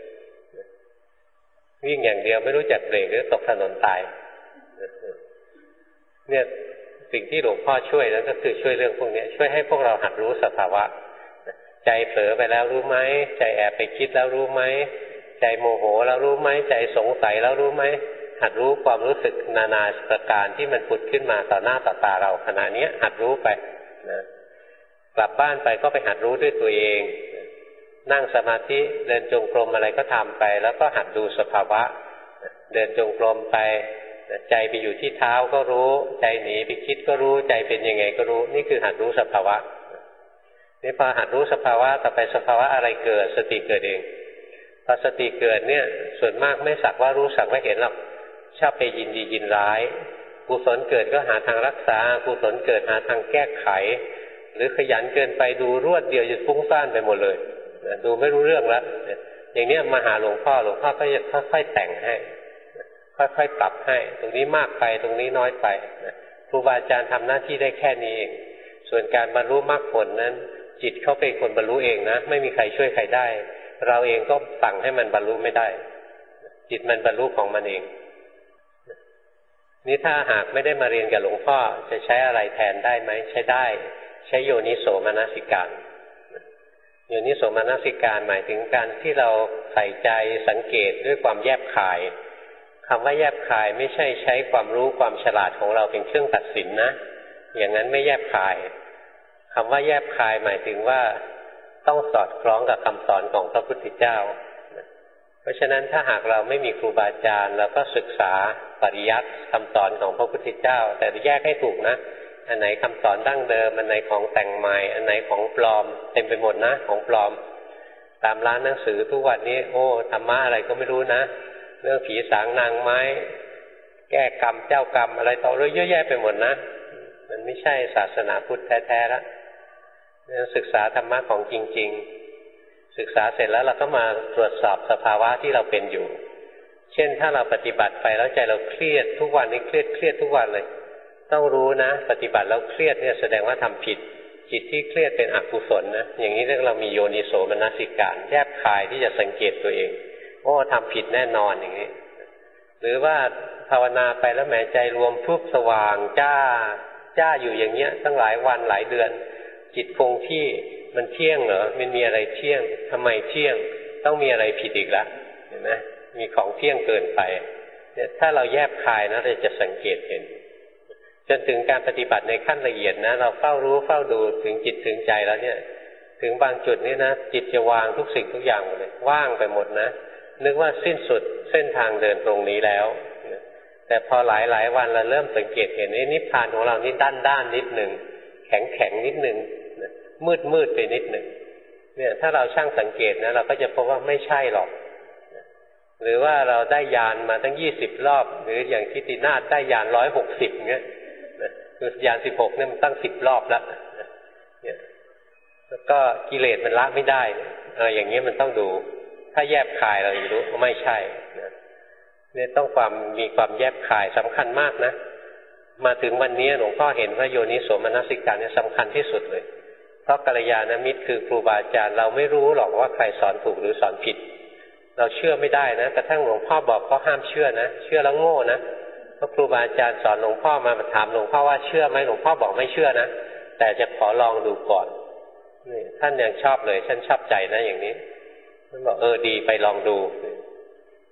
วิ่งอย่างเดียวไม่รู้จักเบรกหรือตกถนนตายเนี่ยสิ่งที่หลวงพ่อช่วยแล้วก็คือช่วยเรื่องพวกนี้ช่วยให้พวกเราหัดรู้สภาวะใจเผลอไปแล้วรู้ไหมใจแอบไปคิดแล้วรู้ไหมใจโมโหแล้วรู้ไหมใจสงสัยแล้วรู้ไหมหัดรู้ความรู้สึกนานาประการที่มันผุดขึ้นมาต่อหน้าต่อตาเราขณะนี้หัดรู้ไปนะกลับบ้านไปก็ไปหัดรู้ด้วยตัวเองนั่งสมาธิเดินจงกรมอะไรก็ทำไปแล้วก็หัดดูสภาวะเดินจงกรมไปใจไปอยู่ที่เท้าก็รู้ใจหนีไปคิดก็รู้ใจเป็นยังไงก็รู้นี่คือหัดรู้สภาวะนี่พอหัดรู้สภาวะต่อไปสภาวะอะไรเกิดสติเกิดเองพอสติเกิดเนี่ยส่วนมากไม่สักว่ารู้สักว่าเห็นหรอกชอบไปยินดียินร้ายกุศลเกิดก็หาทางรักษากุศลเกิดหาทางแก้ไขหรือขยันเกินไปดูรวดเดียวจะฟุ้งซ่านไปหมดเลยดูไม่รู้เรื่องแล้วอย่างนี้มาหาหลวงพ่อหลวงพ่อก็จะค่อยๆแต่งให้ค่อยๆปรับให้ตรงนี้มากไปตรงนี้น้อยไปครูบาอาจารย์ทำหน้าที่ได้แค่นี้เองส่วนการบรรลุมรรคผลนั้นจิตเขาเป็นคนบรรลุเองนะไม่มีใครช่วยใครได้เราเองก็สั่งให้มันบรรลุไม่ได้จิตมันบรรลุของมันเองนี่ถ้าหากไม่ได้มาเรียนกับหลวงพ่อจะใช้อะไรแทนได้ไหมใช้ได้ใช้โยนิโสมนสิการโยนิโสมนสิการหมายถึงการที่เราใส่ใจสังเกตด้วยความแยบคายคำว่าแยบคายไม่ใช่ใช้ความรู้ความฉลาดของเราเป็นเครื่องตัดสินนะอย่างนั้นไม่แยบคายคำว่าแยบคายหมายถึงว่าต้องสอดคล้องกับคำสอนของพระพุทธเจ้าเพราะฉะนั้นถ้าหากเราไม่มีครูบาอาจารย์เราก็ศึกษาปริยัติคำสอนของพระพุทธเจ้าแต่แยกให้ถูกนะอันไหนคำสอนดั้งเดิมอันไหนของแต่งใหม่อันไหนของปลอมเต็มไปหมดนะของปลอมตามร้านหนังสือทุกวันนี้โอ้ธรรมะอะไรก็ไม่รู้นะเรื่องผีสางนางไม้แก้กรรมเจ้ากรรมอะไรต่อเรื่องเยอะแยะไปหมดนะมันไม่ใช่ศาสนาพุทธแท้ๆแล้วศึกษาธรรมะของจริงๆศึกษาเสร็จแล้วเราก็มาตรวจสอบสภาวะที่เราเป็นอยู่เช่นถ้าเราปฏิบัติไปแล้วใจเราเครียดทุกวันนี้เครียดเครียดทุกวันเลยต้องรู้นะปฏิบัติแล้วเครียดเนี่ยแสดงว่าทำผิดจิตที่เครียดเป็นอกุศลนะอย่างนี้เรียกเรามีโยนิโสมนสิการแยบคายที่จะสังเกตตัวเองโอ้ทำผิดแน่นอนอย่างนี้หรือว่าภาวนาไปแล้วแหมใจรวมพุบสว่างจ้าจ้าอยู่อย่างเงี้ยตั้งหลายวันหลายเดือนจิตคงที่มันเที่ยงเหรอมันมีอะไรเที่ยงทำไมเที่ยงต้องมีอะไรผิดอีกแล้วเห็นไหมมีของเที่ยงเกินไปเนี่ยถ้าเราแยบคายนะเราจะสังเกตเห็นจนถึงการปฏิบัติในขั้นละเอียดนะเราเฝ้ารู้เฝ้าดูถึงจิตถึงใจแล้วเนี่ยถึงบางจุดนี่นะจิตจะวางทุกสิ่งทุกอย่างเลยว่างไปหมดนะนึกว่าสิ้นสุดเส้นทางเดินตรงนี้แล้วแต่พอหลายหลายวันเราเริ่มสังเกตเห็นนิพพานของเรานี่ด้านด้านนิดหนึ่งแข็งแข็งนิดหนึ่งมืดมืดไปนิดหนึ่งเนี่ยถ้าเราช่างสังเกตนะเราก็จะพบว่าไม่ใช่หรอกหรือว่าเราได้ยานมาตั้งยี่สิบรอบหรืออย่างทิตินาถได้ยานร้อยหกสิบเงี้ยคือยานสิบหกเนี่ยมันตั้งสิบรอบแล้วเนี่ยแล้วก็กิเลสมันละไม่ได้เอออย่างนี้มันต้องดูถ้าแยบคายเราจะรู้ว่าไม่ใช่เนี่ยต้องความมีความแยบคายสำคัญมากนะมาถึงวันนี้หลวงพ่อเห็นว่าโยนิโสมนสิการเนี่ยสำคัญที่สุดเลยเพราะกัลยาณมิตรคือครูบาอาจารย์เราไม่รู้หรอกว่าใครสอนถูกหรือสอนผิดเราเชื่อไม่ได้นะกระทั่งหลวงพ่อบอกก็ห้ามเชื่อนะเชื่อแล้วโง่นะเพราะครูบาอาจารย์สอนหลวงพ่อมาถามหลวงพ่อว่าเชื่อไหมหลวงพ่อบอกไม่เชื่อนะแต่จะขอลองดูก่อนนี่ท่านยังชอบเลยท่านชอบใจนะอย่างนี้ท่านบอกเออดีไปลองดู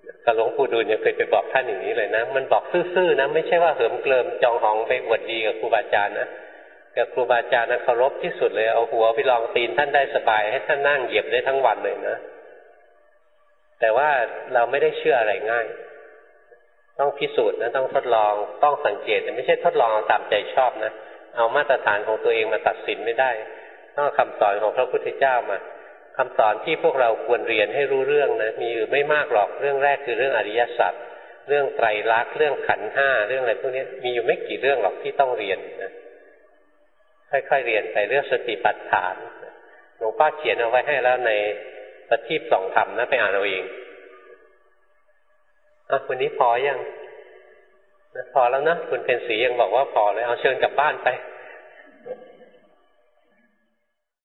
กับหลวงปู่ดูลยังเคยไปบอกท่านอย่างนี้เลยนะมันบอกซื่อๆนะไม่ใช่ว่าเหิมเกลิมจองหองไปอวดดีกับครูบาอาจารย์นะกับครูบาอาจารย์นะเคารพที่สุดเลยเอาหัวไปรองตีนท่านได้สบายให้ท่านนั่งเหยียบได้ทั้งวันเลยนะแต่ว่าเราไม่ได้เชื่ออะไรง่ายต้องพิสูจน์นะต้องทดลองต้องสังเกตแต่ไม่ใช่ทดลองเอาตามใจชอบนะเอามาตรฐานของตัวเองมาตัดสินไม่ได้ต้องเอาคำสอนของพระพุทธเจ้ามาคำสอนที่พวกเราควรเรียนให้รู้เรื่องนะมีอยู่ไม่มากหรอกเรื่องแรกคือเรื่องอริยสัจเรื่องไตรลักษณ์เรื่องขันธ์ห้าเรื่องอะไรพวกนี้มีอยู่ไม่กี่เรื่องหรอกที่ต้องเรียนนะค่อยๆเรียนไปเรื่องสติปัฏฐานหลวงพ่อเขียนเอาไว้ให้แล้วในประทีปส่องธรรมนะไปอ่านเอาเองอ่ะวันนี้พอยังพอแล้วนะคุณเพ็ญศรียังบอกว่าพอเลยเอาเชิญกลับบ้านไป